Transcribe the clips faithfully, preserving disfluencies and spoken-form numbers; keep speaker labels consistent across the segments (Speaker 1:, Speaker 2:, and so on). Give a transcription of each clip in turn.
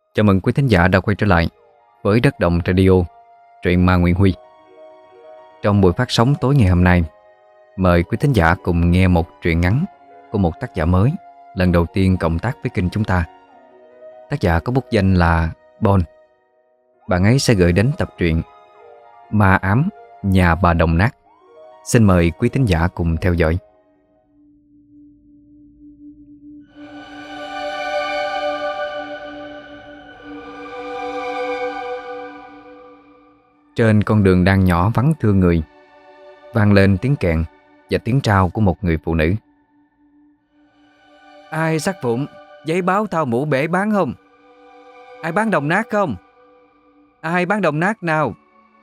Speaker 1: Chào mừng quý thính giả đã quay trở lại với Đất Đồng Radio, truyện ma Nguyễn Huy. Trong buổi phát sóng tối ngày hôm nay, mời quý thính giả cùng nghe một truyện ngắn của một tác giả mới lần đầu tiên cộng tác với kênh chúng ta. Tác giả có bút danh là Bon. Bạn ấy sẽ gửi đến tập truyện Ma Ám Nhà Bà Đồng Nát. Xin mời quý thính giả cùng theo dõi. Trên con đường đang nhỏ vắng thưa người, vang lên tiếng kèn và tiếng trao của một người phụ nữ. Ai sắc phụng, giấy báo thao mũ bể bán không? Ai bán đồng nát không? Ai bán đồng nát nào?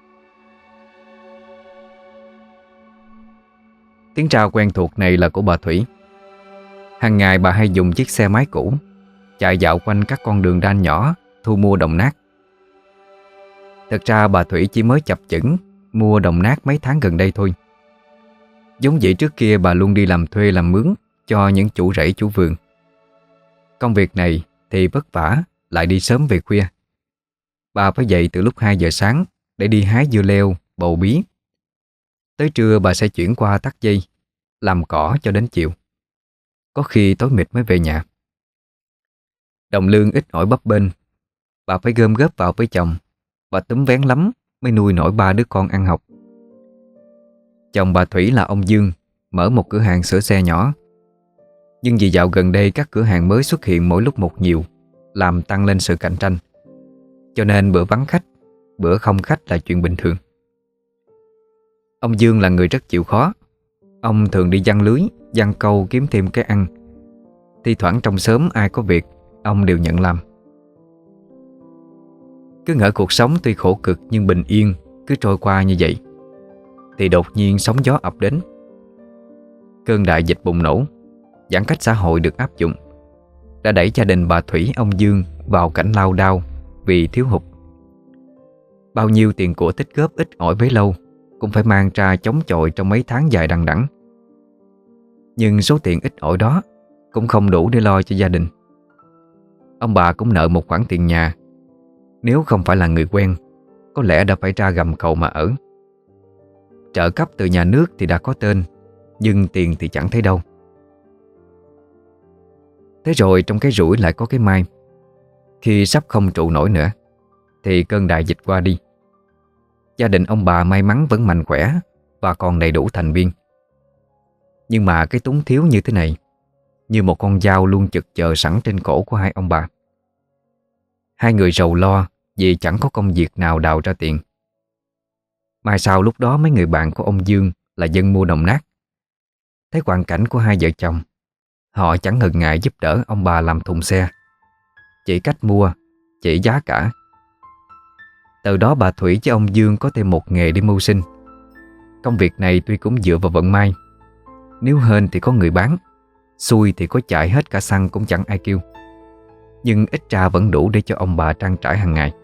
Speaker 1: Tiếng trao quen thuộc này là của bà Thủy. Hàng ngày bà hay dùng chiếc xe máy cũ chạy dạo quanh các con đường đan nhỏ thu mua đồng nát. Thật ra bà Thủy chỉ mới chập chững mua đồng nát mấy tháng gần đây thôi. Giống vậy trước kia bà luôn đi làm thuê làm mướn cho những chủ rẫy chủ vườn. Công việc này thì vất vả, lại đi sớm về khuya. Bà phải dậy từ lúc hai giờ sáng để đi hái dưa leo, bầu bí. Tới trưa bà sẽ chuyển qua tắt dây, làm cỏ cho đến chiều. Có khi tối mịt mới về nhà. Đồng lương ít ỏi bấp bênh, bà phải gom góp vào với chồng và túm vén lắm mới nuôi nổi ba đứa con ăn học. Chồng bà Thủy là ông Dương, mở một cửa hàng sửa xe nhỏ. Nhưng vì dạo gần đây các cửa hàng mới xuất hiện mỗi lúc một nhiều, làm tăng lên sự cạnh tranh, cho nên bữa vắng khách, bữa không khách là chuyện bình thường. Ông Dương là người rất chịu khó. Ông thường đi giăng lưới, giăng câu kiếm thêm cái ăn. Thi thoảng trong xóm ai có việc, ông đều nhận làm. Cứ ngỡ cuộc sống tuy khổ cực nhưng bình yên cứ trôi qua như vậy, thì đột nhiên sóng gió ập đến. Cơn đại dịch bùng nổ, giãn cách xã hội được áp dụng, đã đẩy gia đình bà Thủy ông Dương vào cảnh lao đao vì thiếu hụt. Bao nhiêu tiền của tích góp ít ỏi bấy lâu cũng phải mang ra chống chọi trong mấy tháng dài đằng đẵng. Nhưng số tiền ít ỏi đó cũng không đủ để lo cho gia đình. Ông bà cũng nợ một khoản tiền nhà. Nếu không phải là người quen, có lẽ đã phải ra gầm cầu mà ở. Trợ cấp từ nhà nước thì đã có tên, nhưng tiền thì chẳng thấy đâu. Thế rồi trong cái rủi lại có cái may. Khi sắp không trụ nổi nữa thì cơn đại dịch qua đi. Gia đình ông bà may mắn vẫn mạnh khỏe và còn đầy đủ thành viên. Nhưng mà cái túng thiếu như thế này, như một con dao luôn chực chờ sẵn trên cổ của hai ông bà. Hai người rầu lo vì chẳng có công việc nào đào ra tiền. Mai sau lúc đó mấy người bạn của ông Dương là dân mua đồng nát. Thấy hoàn cảnh của hai vợ chồng, họ chẳng ngần ngại giúp đỡ ông bà làm thùng xe, chỉ cách mua, chỉ giá cả. Từ đó bà Thủy với ông Dương có thêm một nghề để mưu sinh. Công việc này tuy cũng dựa vào vận may, nếu hên thì có người bán, xui thì có chạy hết cả xăng cũng chẳng ai kêu. Nhưng ít ra vẫn đủ để cho ông bà trang trải hàng ngày.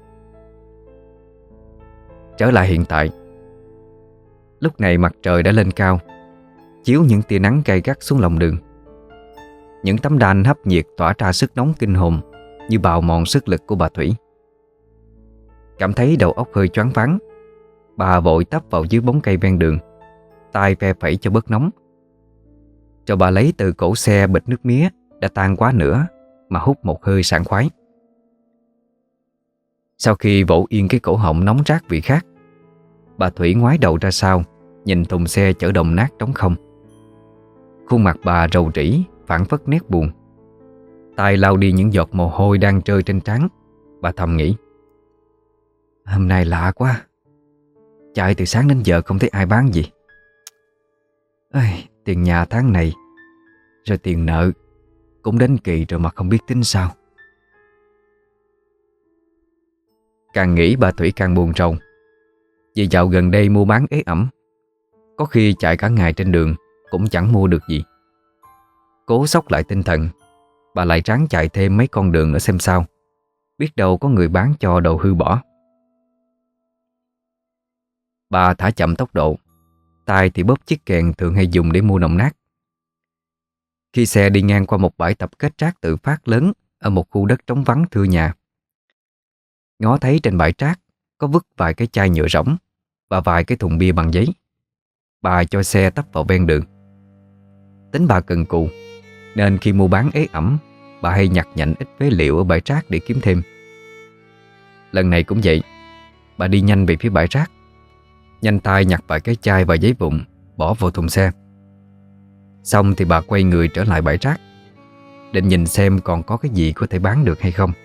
Speaker 1: Trở lại hiện tại, lúc này mặt trời đã lên cao, chiếu những tia nắng gay gắt xuống lòng đường. Những tấm đan hấp nhiệt tỏa ra sức nóng kinh hồn, như bào mòn sức lực của bà Thủy. Cảm thấy đầu óc hơi choáng váng, bà vội tấp vào dưới bóng cây ven đường, tay phe phẩy cho bớt nóng. Rồi bà lấy từ cổ xe bịch nước mía đã tan quá nữa mà hút một hơi sảng khoái. Sau khi vỗ yên cái cổ họng nóng rát vị khát, bà Thủy ngoái đầu ra sau, nhìn thùng xe chở đồng nát trống không. Khuôn mặt bà rầu rĩ, phảng phất nét buồn. Tay lau đi những giọt mồ hôi đang rơi trên trán. Bà thầm nghĩ, hôm nay lạ quá, chạy từ sáng đến giờ không thấy ai bán gì. Ây, tiền nhà tháng này, rồi tiền nợ cũng đến kỳ rồi mà không biết tính sao. Càng nghĩ bà Thủy càng buồn rầu. Vì dạo gần đây mua bán ế ẩm, có khi chạy cả ngày trên đường cũng chẳng mua được gì. Cố xốc lại tinh thần, bà lại ráng chạy thêm mấy con đường nữa xem sao, biết đâu có người bán cho đồ hư bỏ. Bà thả chậm tốc độ, tay thì bóp chiếc kèn thường hay dùng để mua đồng nát. Khi xe đi ngang qua một bãi tập kết rác tự phát lớn ở một khu đất trống vắng thưa nhà, ngó thấy trên bãi rác có vứt vài cái chai nhựa rỗng và vài cái thùng bia bằng giấy. Bà cho xe tấp vào ven đường. Tính bà cần cù nên khi mua bán ế ẩm, bà hay nhặt nhạnh ít phế liệu ở bãi rác để kiếm thêm. Lần này cũng vậy. Bà đi nhanh về phía bãi rác, nhanh tay nhặt vài cái chai và giấy vụn bỏ vào thùng xe. Xong thì bà quay người trở lại bãi rác, định nhìn xem còn có cái gì có thể bán được hay không.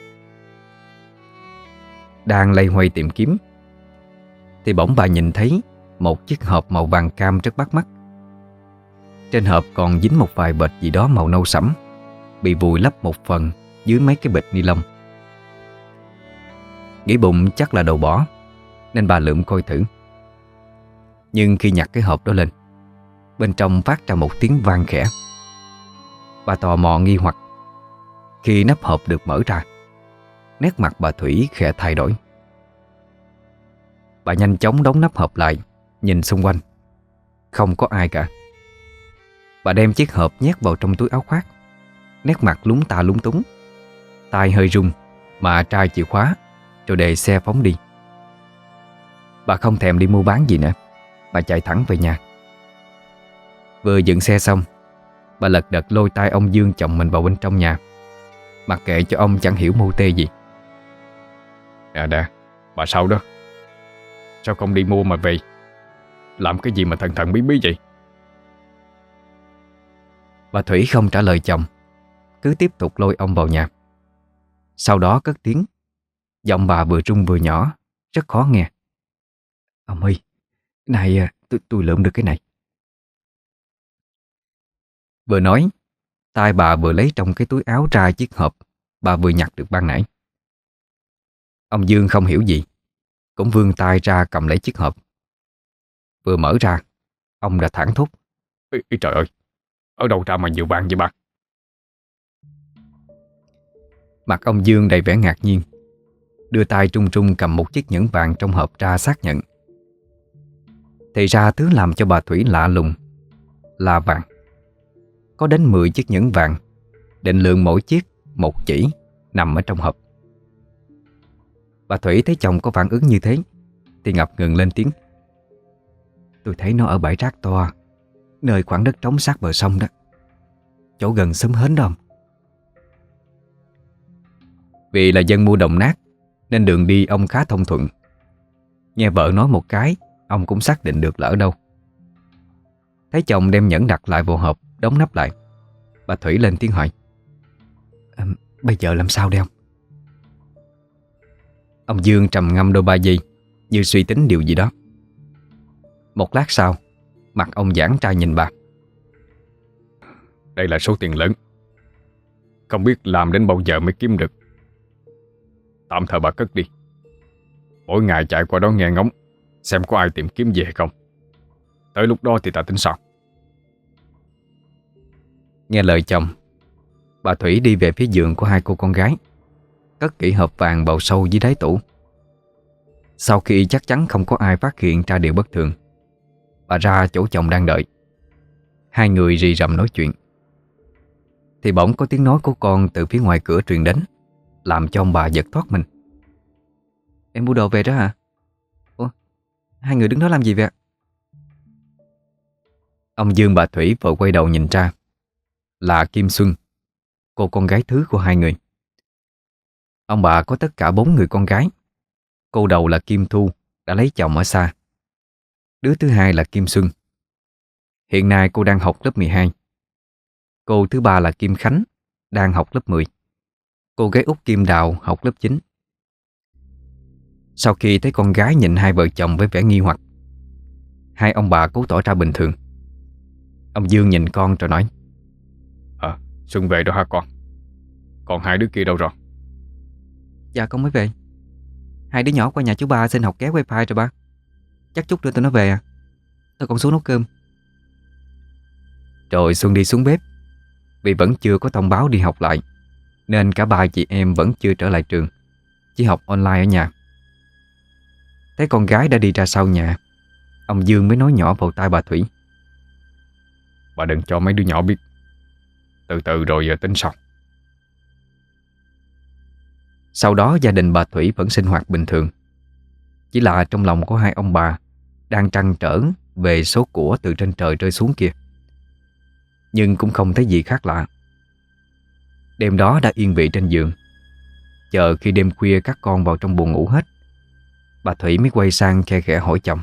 Speaker 1: Đang loay hoay tìm kiếm thì bỗng bà nhìn thấy một chiếc hộp màu vàng cam rất bắt mắt. Trên hộp còn dính một vài bịch gì đó màu nâu sẫm, bị vùi lấp một phần dưới mấy cái bịch ni lông. Nghĩ bụng chắc là đồ bỏ nên bà lượm coi thử. Nhưng khi nhặt cái hộp đó lên, bên trong phát ra một tiếng vang khẽ. Bà tò mò nghi hoặc. Khi nắp hộp được mở ra, nét mặt bà Thủy khẽ thay đổi. Bà nhanh chóng đóng nắp hộp lại, nhìn xung quanh. Không có ai cả. Bà đem chiếc hộp nhét vào trong túi áo khoác, nét mặt lúng ta lúng túng, tay hơi run mà trai chìa khóa rồi đề xe phóng đi. Bà không thèm đi mua bán gì nữa, bà chạy thẳng về nhà. Vừa dựng xe xong, bà lật đật lôi tay ông Dương chồng mình vào bên trong nhà, mặc kệ cho ông chẳng hiểu mưu tê gì. Nè nè, bà sao đó? Sao không đi mua mà về? Làm cái gì mà thần thần bí bí vậy? Bà Thủy không trả lời chồng, cứ tiếp tục lôi ông vào nhà. Sau đó cất tiếng, giọng bà vừa run vừa nhỏ, rất khó nghe. Ông ơi, này tôi, tôi lượm được cái này. Vừa nói, tay bà vừa lấy trong cái túi áo ra chiếc hộp bà vừa nhặt được ban nãy. Ông Dương không hiểu gì, cũng vươn tay ra cầm lấy chiếc hộp. Vừa mở ra, ông đã thảng thốt. Ê, ê, trời ơi, ở đâu ra mà nhiều vàng vậy bà? Mặt ông Dương đầy vẻ ngạc nhiên, đưa tay trung trung cầm một chiếc nhẫn vàng trong hộp ra xác nhận. Thì ra thứ làm cho bà Thủy lạ lùng là vàng. Có đến mười chiếc nhẫn vàng, định lượng mỗi chiếc một chỉ, nằm ở trong hộp. Bà Thủy thấy chồng có phản ứng như thế thì ngập ngừng lên tiếng. Tôi thấy nó ở bãi rác to, nơi khoảng đất trống sát bờ sông đó, chỗ gần xóm Hến đó ông. Vì là dân mua Đồng Nát nên đường đi ông khá thông thuận. Nghe vợ nói một cái, ông cũng xác định được là ở đâu. Thấy chồng đem nhẫn đặt lại vào hộp, đóng nắp lại, bà Thủy lên tiếng hỏi. À, bây giờ làm sao đây ông? Ông Dương trầm ngâm đôi ba giây, như suy tính điều gì đó. Một lát sau, mặt ông giãn ra nhìn bà. Đây là số tiền lớn, không biết làm đến bao giờ mới kiếm được. Tạm thời bà cất đi. Mỗi ngày chạy qua đó nghe ngóng xem có ai tìm kiếm về hay không. Tới lúc đó thì ta tính sao. Nghe lời chồng, bà Thủy đi về phía giường của hai cô con gái, cất kỹ hộp vàng vào sâu dưới đáy tủ. Sau khi chắc chắn không có ai phát hiện ra điều bất thường, bà ra chỗ chồng đang đợi. Hai người rì rầm nói chuyện thì bỗng có tiếng nói của con từ phía ngoài cửa truyền đến, làm cho ông bà giật thoát mình. Em mua đồ về đó hả? Ủa, hai người đứng đó làm gì vậy ạ? Ông Dương bà Thủy vội quay đầu nhìn ra, là Kim Xuân, cô con gái thứ của hai người. Ông bà có tất cả bốn người con gái. Cô đầu là Kim Thu, đã lấy chồng ở xa. Đứa thứ hai là Kim Xuân, hiện nay cô đang học lớp mười hai. Cô thứ ba là Kim Khánh, đang học lớp mười. Cô gái út Kim Đào học lớp chín. Sau khi thấy con gái nhìn hai vợ chồng với vẻ nghi hoặc, hai ông bà cố tỏ ra bình thường. Ông Dương nhìn con rồi nói. À, Xuân về rồi hả con? Còn hai đứa kia đâu rồi? Dạ con mới về. Hai đứa nhỏ qua nhà chú ba xin học ké wifi rồi ba. Chắc chút nữa tụi nó về à. Tôi còn xuống nấu cơm. Rồi Xuân đi xuống bếp. Vì vẫn chưa có thông báo đi học lại, nên cả ba chị em vẫn chưa trở lại trường, chỉ học online ở nhà. Thấy con gái đã đi ra sau nhà, ông Dương mới nói nhỏ vào tai bà Thủy. Bà đừng cho mấy đứa nhỏ biết, từ từ rồi giờ tính sau. Sau đó gia đình bà Thủy vẫn sinh hoạt bình thường. Chỉ là trong lòng có hai ông bà đang trăn trở về số của từ trên trời rơi xuống kia. Nhưng cũng không thấy gì khác lạ. Đêm đó đã yên vị trên giường, chờ khi đêm khuya các con vào trong buồng ngủ hết, bà Thủy mới quay sang khe khẽ hỏi chồng: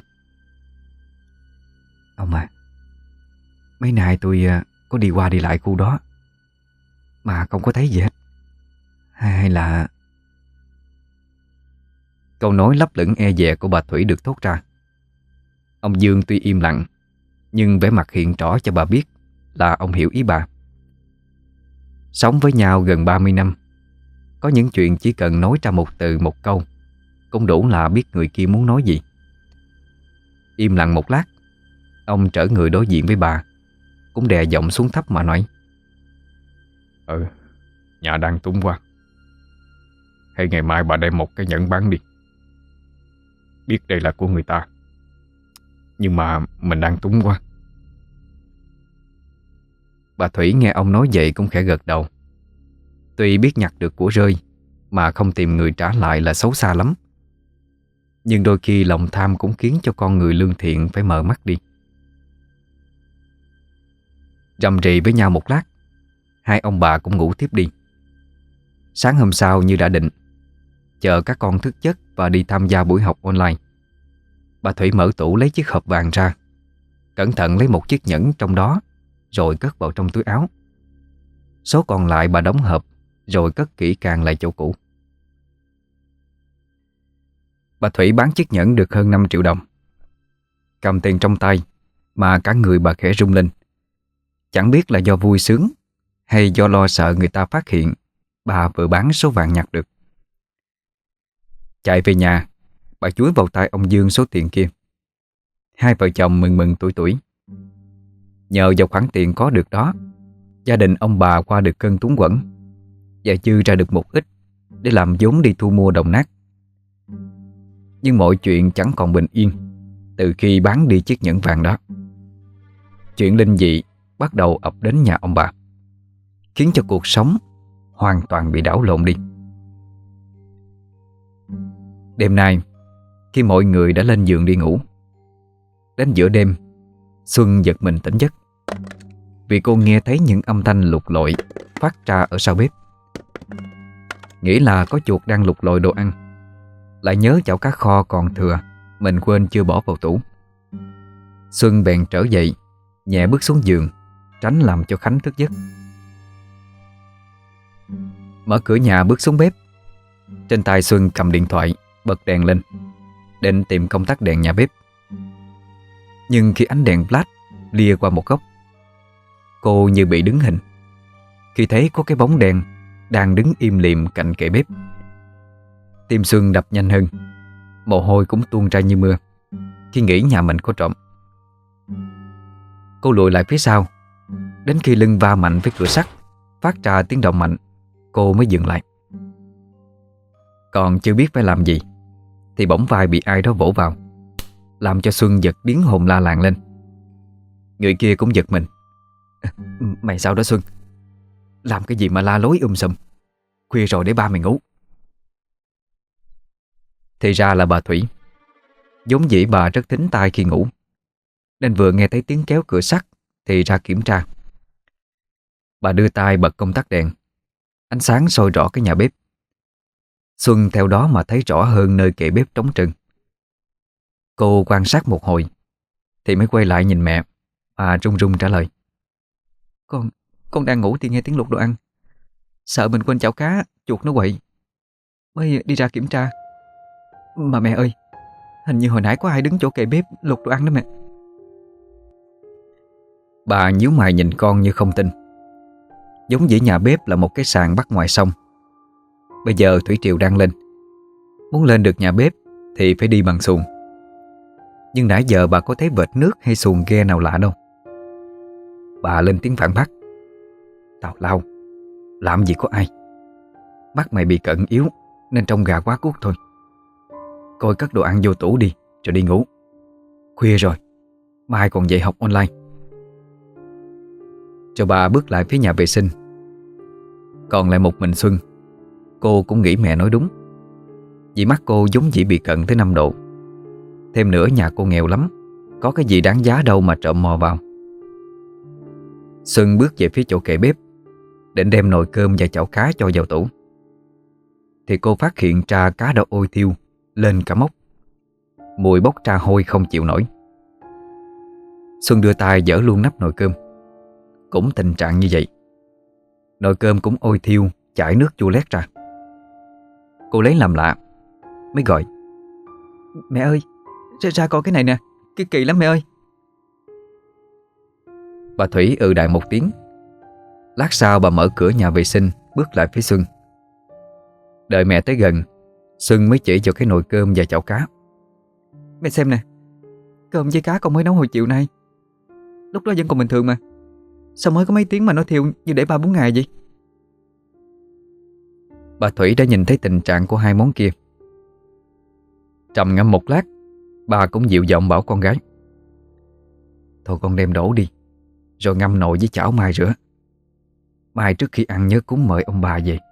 Speaker 1: "Ông à, mấy nay tôi à, có đi qua đi lại khu đó mà không có thấy gì hết. Hay là..." Câu nói lấp lửng e dè của bà Thủy được thốt ra. Ông Dương tuy im lặng, nhưng vẻ mặt hiện rõ cho bà biết là ông hiểu ý bà. Sống với nhau gần ba mươi năm, có những chuyện chỉ cần nói ra một từ một câu cũng đủ là biết người kia muốn nói gì. Im lặng một lát, ông trở người đối diện với bà, cũng đè giọng xuống thấp mà nói: "Ừ, nhà đang túng quá. Hay ngày mai bà đem một cái nhẫn bán đi. Biết đây là của người ta, nhưng mà mình đang túng quá." Bà Thủy nghe ông nói vậy cũng khẽ gật đầu. Tuy biết nhặt được của rơi mà không tìm người trả lại là xấu xa lắm, nhưng đôi khi lòng tham cũng khiến cho con người lương thiện phải mở mắt đi. Rầm rì với nhau một lát, hai ông bà cũng ngủ tiếp đi. Sáng hôm sau như đã định, chờ các con thức giấc và đi tham gia buổi học online, bà Thủy mở tủ lấy chiếc hộp vàng ra, cẩn thận lấy một chiếc nhẫn trong đó rồi cất vào trong túi áo. Số còn lại bà đóng hộp rồi cất kỹ càng lại chỗ cũ. Bà Thủy bán chiếc nhẫn được hơn năm triệu đồng. Cầm tiền trong tay mà cả người bà khẽ rung lên. Chẳng biết là do vui sướng hay do lo sợ người ta phát hiện bà vừa bán số vàng nhặt được. Chạy về nhà, bà chúi vào tay ông Dương số tiền kia. Hai vợ chồng mừng mừng tuổi tuổi. Nhờ vào khoản tiền có được đó, gia đình ông bà qua được cơn túng quẫn và dư ra được một ít để làm vốn đi thu mua đồng nát. Nhưng mọi chuyện chẳng còn bình yên từ khi bán đi chiếc nhẫn vàng đó. Chuyện linh dị bắt đầu ập đến nhà ông bà, khiến cho cuộc sống hoàn toàn bị đảo lộn đi. Đêm nay, khi mọi người đã lên giường đi ngủ, đến giữa đêm, Xuân giật mình tỉnh giấc vì cô nghe thấy những âm thanh lục lọi phát ra ở sau bếp. Nghĩ là có chuột đang lục lọi đồ ăn, lại nhớ chảo cá kho còn thừa mình quên chưa bỏ vào tủ. Xuân bèn trở dậy, nhẹ bước xuống giường, tránh làm cho Khánh thức giấc. Mở cửa nhà bước xuống bếp, trên tay Xuân cầm điện thoại, bật đèn lên, định tìm công tắc đèn nhà bếp. Nhưng khi ánh đèn flash lia qua một góc, cô như bị đứng hình khi thấy có cái bóng đen đang đứng im lìm cạnh kệ bếp. Tim Xuân đập nhanh hơn, mồ hôi cũng tuôn ra như mưa khi nghĩ nhà mình có trộm. Cô lùi lại phía sau, đến khi lưng va mạnh với cửa sắt phát ra tiếng động mạnh, cô mới dừng lại. Còn chưa biết phải làm gì thì bỗng vai bị ai đó vỗ vào, làm cho Xuân giật điếng hồn la làng lên. Người kia cũng giật mình. "Mày sao đó Xuân? Làm cái gì mà la lối um sùm? Khuya rồi để ba mày ngủ." Thì ra là bà Thủy. Vốn dĩ bà rất thính tai khi ngủ, nên vừa nghe thấy tiếng kéo cửa sắt thì ra kiểm tra. Bà đưa tay bật công tắc đèn, ánh sáng soi rõ cái nhà bếp. Xuân theo đó mà thấy rõ hơn nơi kệ bếp trống trơn. Cô quan sát một hồi thì mới quay lại nhìn mẹ và run run trả lời: Con con đang ngủ thì nghe tiếng lục đồ ăn, sợ mình quên chảo cá, chuột nó quậy, mới đi ra kiểm tra. Mà mẹ ơi, hình như hồi nãy có ai đứng chỗ kệ bếp lục đồ ăn đó mẹ." Bà nhíu mày nhìn con như không tin. Giống dĩ nhà bếp là một cái sàn bắc ngoài sông. Bây giờ thủy triều đang lên, muốn lên được nhà bếp thì phải đi bằng xuồng. Nhưng nãy giờ bà có thấy vệt nước hay xuồng ghe nào lạ đâu. Bà lên tiếng phản bác: "Tào lao, làm gì có ai. Mắt mày bị cận yếu nên trông gà quá cuốc thôi. Coi cất đồ ăn vô tủ đi rồi đi ngủ. Khuya rồi, mai còn dạy học online." Rồi bà bước lại phía nhà vệ sinh. Còn lại một mình Xuân. Cô cũng nghĩ mẹ nói đúng, vì mắt cô giống dĩ bị cận tới năm độ. Thêm nữa nhà cô nghèo lắm, có cái gì đáng giá đâu mà trộm mò vào. Xuân bước về phía chỗ kệ bếp, định đem nồi cơm và chảo cá cho vào tủ, thì cô phát hiện trà cá đã ôi thiêu lên cả mốc. Mùi bốc ra hôi không chịu nổi. Xuân đưa tay dỡ luôn nắp nồi cơm. Cũng tình trạng như vậy, nồi cơm cũng ôi thiêu, chảy nước chua lét ra. Cô lấy làm lạ, mới gọi: "Mẹ ơi, ra, ra coi cái này nè, cái kỳ lắm mẹ ơi." Bà Thủy ừ đại một tiếng. Lát sau bà mở cửa nhà vệ sinh, bước lại phía Xuân. Đợi mẹ tới gần, Xuân mới chỉ cho cái nồi cơm và chảo cá. "Mẹ xem nè, cơm với cá con mới nấu hồi chiều nay. Lúc đó vẫn còn bình thường mà, sao mới có mấy tiếng mà nó thiêu như để ba bốn ngày vậy?" Bà Thủy đã nhìn thấy tình trạng của hai món kia. Trầm ngâm một lát, bà cũng dịu giọng bảo con gái: "Thôi con đem đổ đi, rồi ngâm nồi với chảo mai rửa. Mai trước khi ăn nhớ cúng mời ông bà về."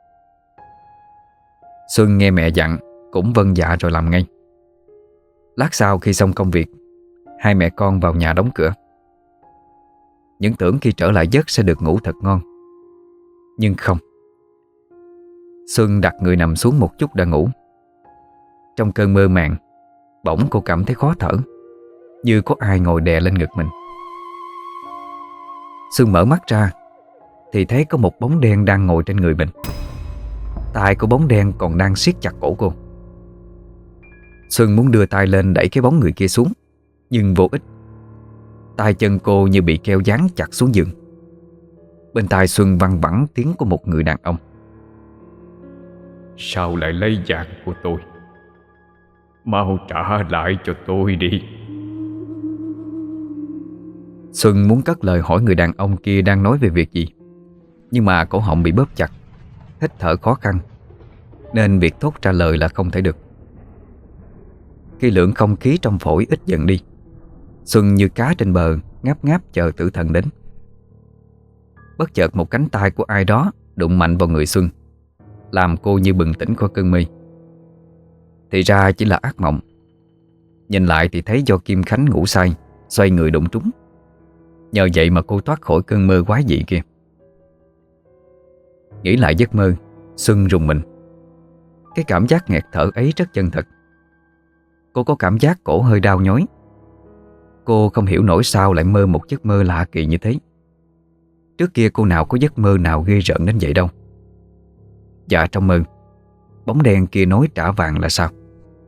Speaker 1: Xuân nghe mẹ dặn cũng vâng dạ rồi làm ngay. Lát sau khi xong công việc, hai mẹ con vào nhà đóng cửa. Những tưởng khi trở lại giấc sẽ được ngủ thật ngon, nhưng không. Xuân đặt người nằm xuống một chút đã ngủ. Trong cơn mơ màng, bỗng cô cảm thấy khó thở, như có ai ngồi đè lên ngực mình. Xuân mở mắt ra thì thấy có một bóng đen đang ngồi trên người mình. Tay của bóng đen còn đang siết chặt cổ cô. Xuân muốn đưa tay lên đẩy cái bóng người kia xuống, nhưng vô ích. Tay chân cô như bị keo dán chặt xuống giường. Bên tai Xuân văng vẳng tiếng của một người đàn ông:
Speaker 2: "Sao lại lấy vàng của tôi? Mau trả lại cho tôi đi."
Speaker 1: Xuân muốn cất lời hỏi người đàn ông kia đang nói về việc gì, nhưng mà cổ họng bị bóp chặt, hít thở khó khăn, nên việc thốt ra lời là không thể được. Khi lượng không khí trong phổi ít dần đi, Xuân như cá trên bờ ngáp ngáp chờ tử thần đến. Bất chợt một cánh tay của ai đó đụng mạnh vào người Xuân, làm cô như bừng tỉnh khỏi cơn mê. Thì ra chỉ là ác mộng. Nhìn lại thì thấy do Kim Khánh ngủ say, xoay người đụng trúng. Nhờ vậy mà cô thoát khỏi cơn mơ quái dị kia. Nghĩ lại giấc mơ, Xuân rùng mình. Cái cảm giác nghẹt thở ấy rất chân thật. Cô có cảm giác cổ hơi đau nhói. Cô không hiểu nổi sao lại mơ một giấc mơ lạ kỳ như thế. Trước kia cô nào có giấc mơ nào ghê rợn đến vậy đâu. Và trong mơ, bóng đen kia nói trả vàng là sao?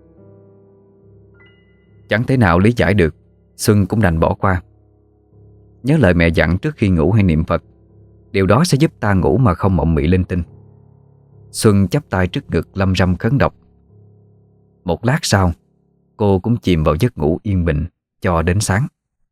Speaker 1: Chẳng thể nào lý giải được, Xuân cũng đành bỏ qua. Nhớ lời mẹ dặn trước khi ngủ hay niệm Phật, điều đó sẽ giúp ta ngủ mà không mộng mị linh tinh. Xuân chắp tay trước ngực lâm râm khấn đọc. Một lát sau, cô cũng chìm vào giấc ngủ yên bình cho đến sáng.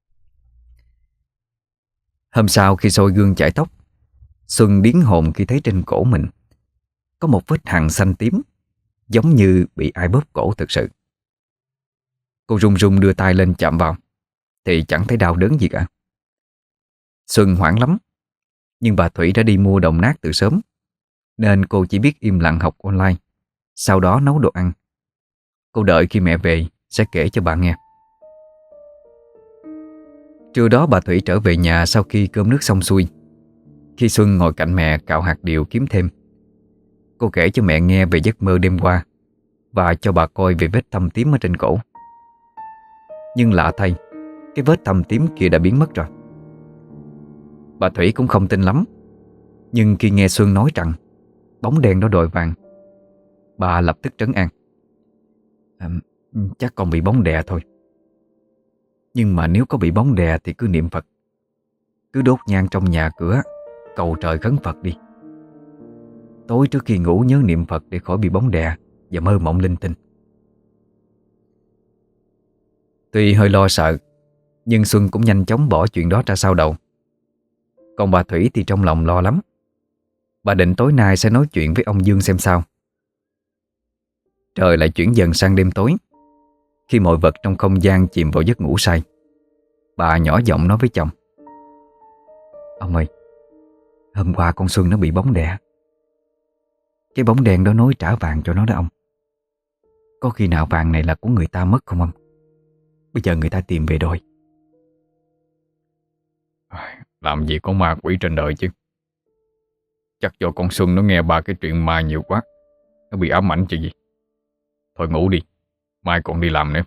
Speaker 1: Hôm sau khi soi gương chải tóc, Xuân điếng hồn khi thấy trên cổ mình có một vết hằn xanh tím, giống như bị ai bóp cổ thực sự. Cô run run đưa tay lên chạm vào thì chẳng thấy đau đớn gì cả. Xuân hoảng lắm, nhưng bà Thủy đã đi mua đồng nát từ sớm, nên cô chỉ biết im lặng học online, sau đó nấu đồ ăn. Cô đợi khi mẹ về sẽ kể cho bà nghe. Trưa đó bà Thủy trở về nhà sau khi cơm nước xong xuôi. Khi Xuân ngồi cạnh mẹ cạo hạt điều kiếm thêm, cô kể cho mẹ nghe về giấc mơ đêm qua và cho bà coi về vết thâm tím ở trên cổ. Nhưng lạ thay, cái vết thâm tím kia đã biến mất rồi. Bà Thủy cũng không tin lắm, nhưng khi nghe Xuân nói rằng bóng đen đó đòi vàng, bà lập tức trấn an: à, "Chắc con bị bóng đè thôi. Nhưng mà nếu có bị bóng đè thì cứ niệm Phật, cứ đốt nhang trong nhà cửa, cầu trời khấn Phật đi. Tối trước khi ngủ nhớ niệm Phật để khỏi bị bóng đè và mơ mộng linh tinh." Tuy hơi lo sợ, nhưng Xuân cũng nhanh chóng bỏ chuyện đó ra sau đầu. Còn bà Thủy thì trong lòng lo lắm. Bà định tối nay sẽ nói chuyện với ông Dương xem sao. Trời lại chuyển dần sang đêm tối. Khi mọi vật trong không gian chìm vào giấc ngủ say, bà nhỏ giọng nói với chồng: "Ông ơi, hôm qua con Xuân nó bị bóng đè. Cái bóng đen đó nói trả vàng cho nó đó ông. Có khi nào vàng này là của người ta mất không ông? Bây giờ người ta tìm về đòi.
Speaker 2: Làm gì có ma quỷ trên đời chứ. Chắc do con Xuân nó nghe ba cái chuyện ma nhiều quá, nó bị ám ảnh chứ gì. Thôi ngủ đi, mai còn đi làm nữa.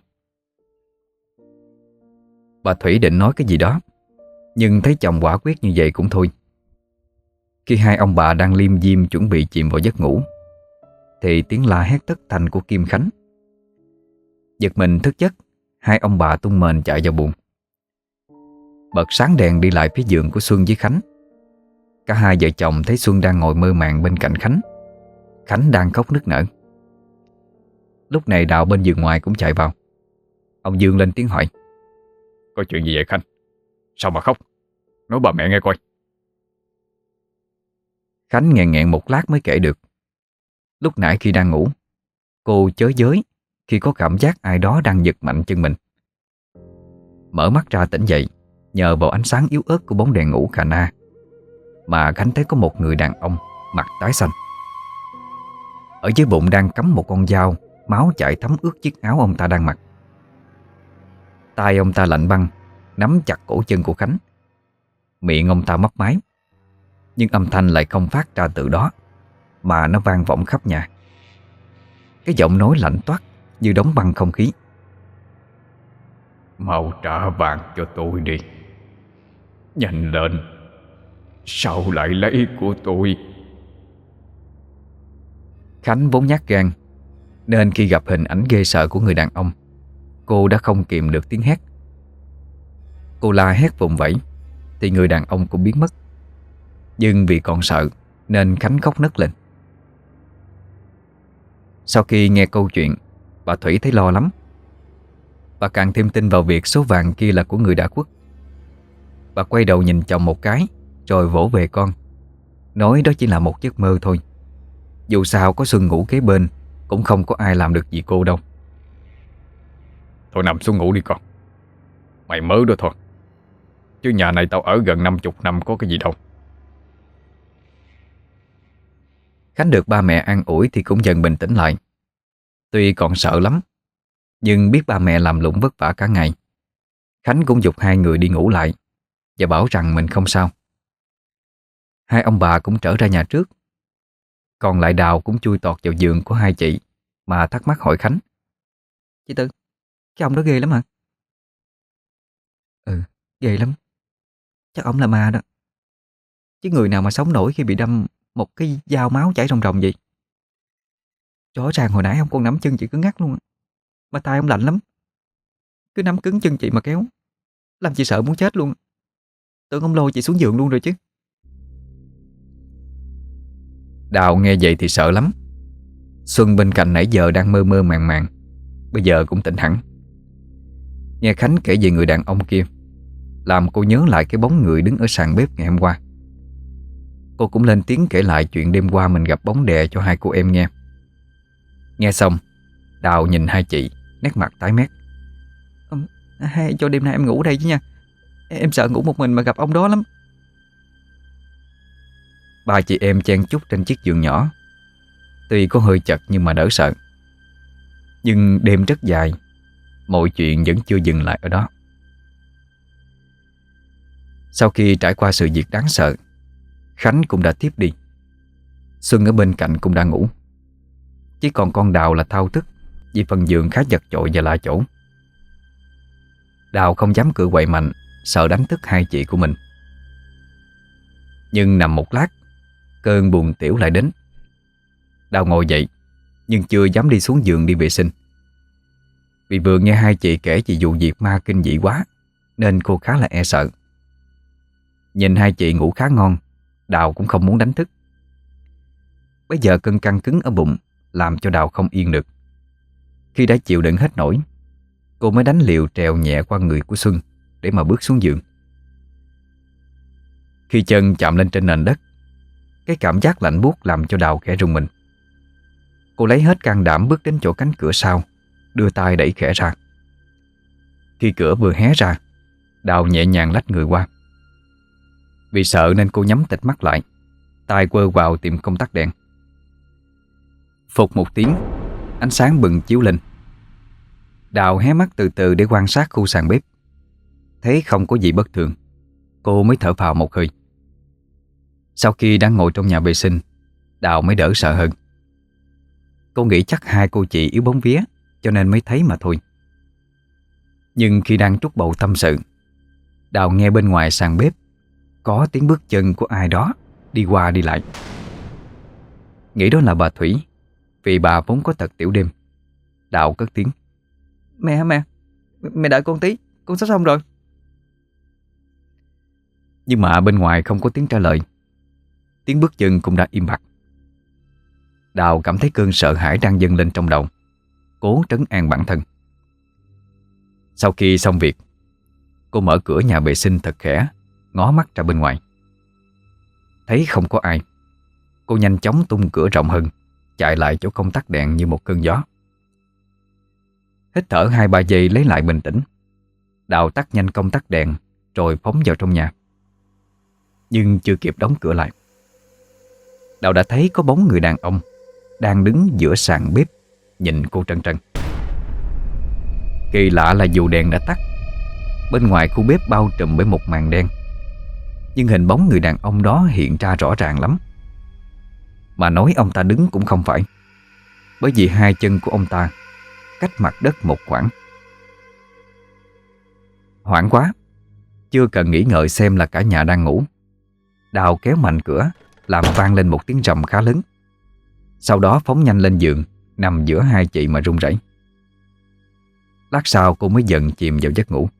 Speaker 1: Bà Thủy định nói cái gì đó, nhưng thấy chồng quả quyết như vậy cũng thôi. Khi hai ông bà đang liêm diêm chuẩn bị chìm vào giấc ngủ, thì tiếng la hét thất thanh của Kim Khánh. Giật mình thức giấc, hai ông bà tung mền chạy vào buồng. Bật sáng đèn đi lại phía giường của Xuân với Khánh. Cả hai vợ chồng thấy Xuân đang ngồi mơ màng bên cạnh Khánh. Khánh đang khóc nức nở. Lúc này Đạo bên giường ngoài cũng chạy vào. Ông Dương lên tiếng hỏi:
Speaker 2: Có chuyện gì vậy Khanh? Sao mà khóc? Nói bà mẹ nghe coi.
Speaker 1: Khánh nghẹn nghẹn một lát mới kể được. Lúc nãy khi đang ngủ, cô chới giới khi có cảm giác ai đó đang giật mạnh chân mình. Mở mắt ra tỉnh dậy, nhờ vào ánh sáng yếu ớt của bóng đèn ngủ cà na mà Khánh thấy có một người đàn ông mặt tái xanh. Ở dưới bụng đang cắm một con dao, máu chảy thấm ướt chiếc áo ông ta đang mặc. Tay ông ta lạnh băng, nắm chặt cổ chân của Khánh. Miệng ông ta mấp máy, nhưng âm thanh lại không phát ra từ đó, mà nó vang vọng khắp nhà. Cái giọng nói lạnh toát như đóng băng không khí:
Speaker 2: Mau trả vàng cho tôi đi, nhanh lên, sao lại lấy của tôi?
Speaker 1: Khánh vốn nhát gan, nên khi gặp hình ảnh ghê sợ của người đàn ông, cô đã không kìm được tiếng hét. Cô la hét vùng vẫy thì người đàn ông cũng biến mất. Nhưng vì còn sợ nên Khánh khóc nấc lên. Sau khi nghe câu chuyện, bà Thủy thấy lo lắm. Bà càng thêm tin vào việc số vàng kia là của người đã khuất. Bà quay đầu nhìn chồng một cái, rồi vỗ về con, nói đó chỉ là một giấc mơ thôi. Dù sao có Xuân ngủ kế bên, cũng không có ai làm được gì cô đâu.
Speaker 2: Thôi nằm xuống ngủ đi con. Mày mớ đó thôi, chứ nhà này tao ở gần năm chục năm có cái gì đâu.
Speaker 1: Khánh được ba mẹ an ủi thì cũng dần bình tĩnh lại. Tuy còn sợ lắm, nhưng biết ba mẹ làm lụng vất vả cả ngày, Khánh cũng giục hai người đi ngủ lại và bảo rằng mình không sao. Hai ông bà cũng trở ra nhà trước. Còn lại Đào cũng chui tọt vào giường của hai chị mà thắc mắc hỏi Khánh: Chị Tư, cái ông đó ghê lắm hả? Ừ, ghê lắm. Chắc ông là ma đó. Chứ người nào mà sống nổi khi bị đâm một cái dao máu chảy ròng ròng vậy. Rõ ràng hồi nãy ông còn nắm chân chị cứng ngắc luôn. Mà tay ông lạnh lắm, cứ nắm cứng chân chị mà kéo, làm chị sợ muốn chết luôn. Tưởng ông lôi chị xuống giường luôn rồi chứ. Đào nghe vậy thì sợ lắm. Xuân bên cạnh nãy giờ đang mơ mơ màng màng, bây giờ cũng tỉnh hẳn. Nghe Khánh kể về người đàn ông kia, làm cô nhớ lại cái bóng người đứng ở sàn bếp ngày hôm qua. Cô cũng lên tiếng kể lại chuyện đêm qua mình gặp bóng đè cho hai cô em nghe. Nghe xong, Đào nhìn hai chị, nét mặt tái mét. Um, hay cho đêm nay em ngủ đây chứ nha. Em sợ ngủ một mình mà gặp ông đó lắm. Ba chị em chen chúc trên chiếc giường nhỏ. Tuy có hơi chật nhưng mà đỡ sợ. Nhưng đêm rất dài, mọi chuyện vẫn chưa dừng lại ở đó. Sau khi trải qua sự việc đáng sợ, Khánh cũng đã tiếp đi. Xuân ở bên cạnh cũng đã ngủ. Chỉ còn con Đào là thao thức vì phần giường khá chật chội và lạ chỗ. Đào không dám cựa quậy mạnh, sợ đánh thức hai chị của mình. Nhưng nằm một lát, cơn buồn tiểu lại đến. Đào ngồi dậy, nhưng chưa dám đi xuống giường đi vệ sinh. Vì vừa nghe hai chị kể về vụ việc ma kinh dị quá, nên cô khá là e sợ. Nhìn hai chị ngủ khá ngon, Đào cũng không muốn đánh thức. Bây giờ cơn căng cứng ở bụng làm cho Đào không yên được. Khi đã chịu đựng hết nổi, cô mới đánh liều trèo nhẹ qua người của Xuân để mà bước xuống giường. Khi chân chạm lên trên nền đất, cái cảm giác lạnh buốt làm cho Đào khẽ rùng mình. Cô lấy hết can đảm bước đến chỗ cánh cửa sau, đưa tay đẩy khẽ ra. Khi cửa vừa hé ra, Đào nhẹ nhàng lách người qua. Vì sợ nên cô nhắm tịt mắt lại, tay quơ vào tìm công tắc đèn. Phụt một tiếng, ánh sáng bừng chiếu lên. Đào hé mắt từ từ để quan sát khu sàn bếp. Thấy không có gì bất thường, cô mới thở phào một hơi. Sau khi đang ngồi trong nhà vệ sinh, Đào mới đỡ sợ hơn. Cô nghĩ chắc hai cô chị yếu bóng vía cho nên mới thấy mà thôi. Nhưng khi đang trút bầu tâm sự, Đào nghe bên ngoài sàn bếp có tiếng bước chân của ai đó đi qua đi lại. Nghĩ đó là bà Thủy, vì bà vốn có tật tiểu đêm. Đào cất tiếng: Mẹ hả mẹ? Mẹ đợi con tí, con sắp xong rồi. Nhưng mà bên ngoài không có tiếng trả lời. Tiếng bước chân cũng đã im bặt. Đào cảm thấy cơn sợ hãi đang dâng lên trong đầu, cố trấn an bản thân. Sau khi xong việc, cô mở cửa nhà vệ sinh thật khẽ, ngó mắt ra bên ngoài. Thấy không có ai, cô nhanh chóng tung cửa rộng hơn, chạy lại chỗ công tắc đèn như một cơn gió. Hít thở hai ba giây lấy lại bình tĩnh, Đào tắt nhanh công tắc đèn rồi phóng vào trong nhà. Nhưng chưa kịp đóng cửa lại, Đào đã thấy có bóng người đàn ông đang đứng giữa sàn bếp nhìn cô trân trân. Kỳ lạ là dù đèn đã tắt, bên ngoài khu bếp bao trùm bởi một màn đen, nhưng hình bóng người đàn ông đó hiện ra rõ ràng lắm. Mà nói ông ta đứng cũng không phải, bởi vì hai chân của ông ta cách mặt đất một khoảng. Hoảng quá, chưa cần nghĩ ngợi xem là cả nhà đang ngủ, Đào kéo mạnh cửa làm vang lên một tiếng rầm khá lớn. Sau đó phóng nhanh lên giường, nằm giữa hai chị mà run rẩy. Lát sau cô mới dần chìm vào giấc ngủ.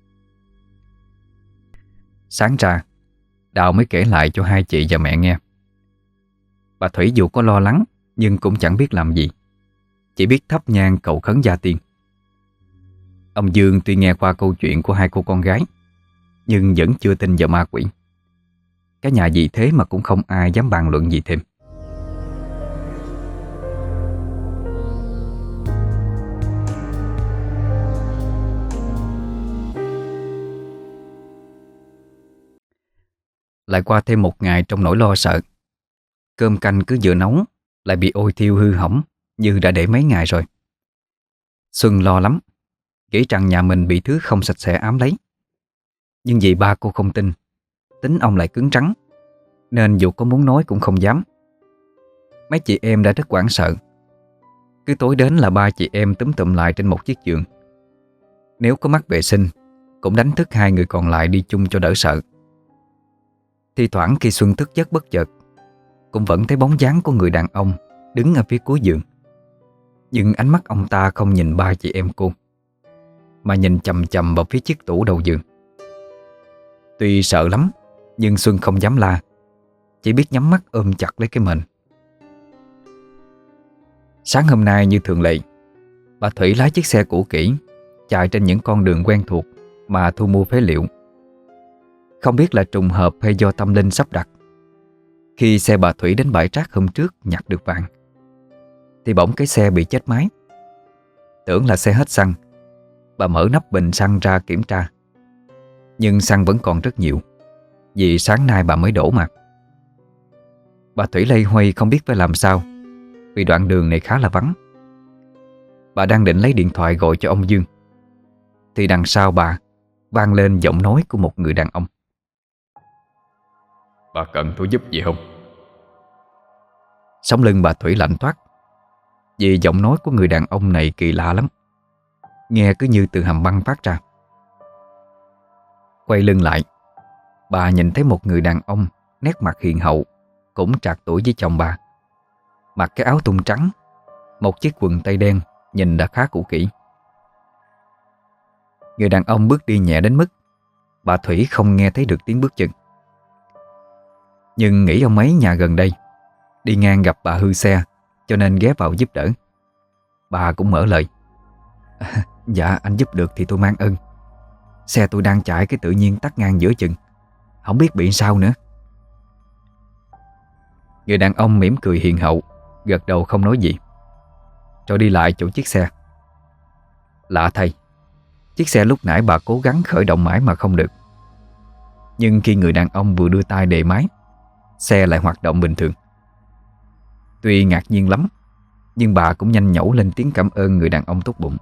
Speaker 1: Sáng ra, Đào mới kể lại cho hai chị và mẹ nghe. Bà Thủy dù có lo lắng nhưng cũng chẳng biết làm gì, chỉ biết thắp nhang cầu khấn gia tiên. Ông Dương tuy nghe qua câu chuyện của hai cô con gái, nhưng vẫn chưa tin vào ma quỷ. Cả nhà vì thế mà cũng không ai dám bàn luận gì thêm. Lại qua thêm một ngày trong nỗi lo sợ. Cơm canh cứ vừa nấu lại bị ôi thiêu hư hỏng như đã để mấy ngày rồi. Xuân lo lắm, nghĩ rằng nhà mình bị thứ không sạch sẽ ám lấy. Nhưng vì ba cô không tin, tính ông lại cứng rắn, nên dù có muốn nói cũng không dám. Mấy chị em đã rất hoảng sợ. Cứ tối đến là ba chị em túm tụm lại trên một chiếc giường. Nếu có mắc vệ sinh cũng đánh thức hai người còn lại đi chung cho đỡ sợ. Thi thoảng khi Xuân thức giấc bất chợt, cũng vẫn thấy bóng dáng của người đàn ông đứng ở phía cuối giường. Nhưng ánh mắt ông ta không nhìn ba chị em cô, mà nhìn chằm chằm vào phía chiếc tủ đầu giường. Tuy sợ lắm, nhưng Xuân không dám la, chỉ biết nhắm mắt ôm chặt lấy cái mền. Sáng hôm nay như thường lệ, bà Thủy lái chiếc xe cũ kỹ chạy trên những con đường quen thuộc mà thu mua phế liệu. Không biết là trùng hợp hay do tâm linh sắp đặt, khi xe bà Thủy đến bãi rác hôm trước nhặt được vàng, thì bỗng cái xe bị chết máy. Tưởng là xe hết xăng, bà mở nắp bình xăng ra kiểm tra, nhưng xăng vẫn còn rất nhiều, vì sáng nay bà mới đổ mà. Bà Thủy loay hoay không biết phải làm sao, vì đoạn đường này khá là vắng. Bà đang định lấy điện thoại gọi cho ông Dương, thì đằng sau bà vang lên giọng nói của một người đàn ông.
Speaker 2: Bà cần tôi giúp gì không?
Speaker 1: Sống lưng bà Thủy lạnh toát, vì giọng nói của người đàn ông này kỳ lạ lắm, nghe cứ như từ hầm băng phát ra. Quay lưng lại, bà nhìn thấy một người đàn ông nét mặt hiền hậu, cũng trạc tuổi với chồng bà, mặc cái áo thun trắng, một chiếc quần tây đen, nhìn đã khá cũ kỹ. Người đàn ông bước đi nhẹ đến mức bà Thủy không nghe thấy được tiếng bước chân. Nhưng nghĩ ông ấy nhà gần đây, đi ngang gặp bà hư xe, cho nên ghé vào giúp đỡ. Bà cũng mở lời: à, Dạ anh giúp được thì tôi mang ơn. Xe tôi đang chạy cái tự nhiên tắt ngang giữa chừng, không biết bị sao nữa. Người đàn ông mỉm cười hiền hậu, gật đầu không nói gì, rồi đi lại chỗ chiếc xe. Lạ thay, chiếc xe lúc nãy bà cố gắng khởi động mãi mà không được. Nhưng khi người đàn ông vừa đưa tay đề máy, xe lại hoạt động bình thường. Tuy ngạc nhiên lắm, Nhưng bà cũng nhanh nhẩu lên tiếng cảm ơn người đàn ông tốt bụng.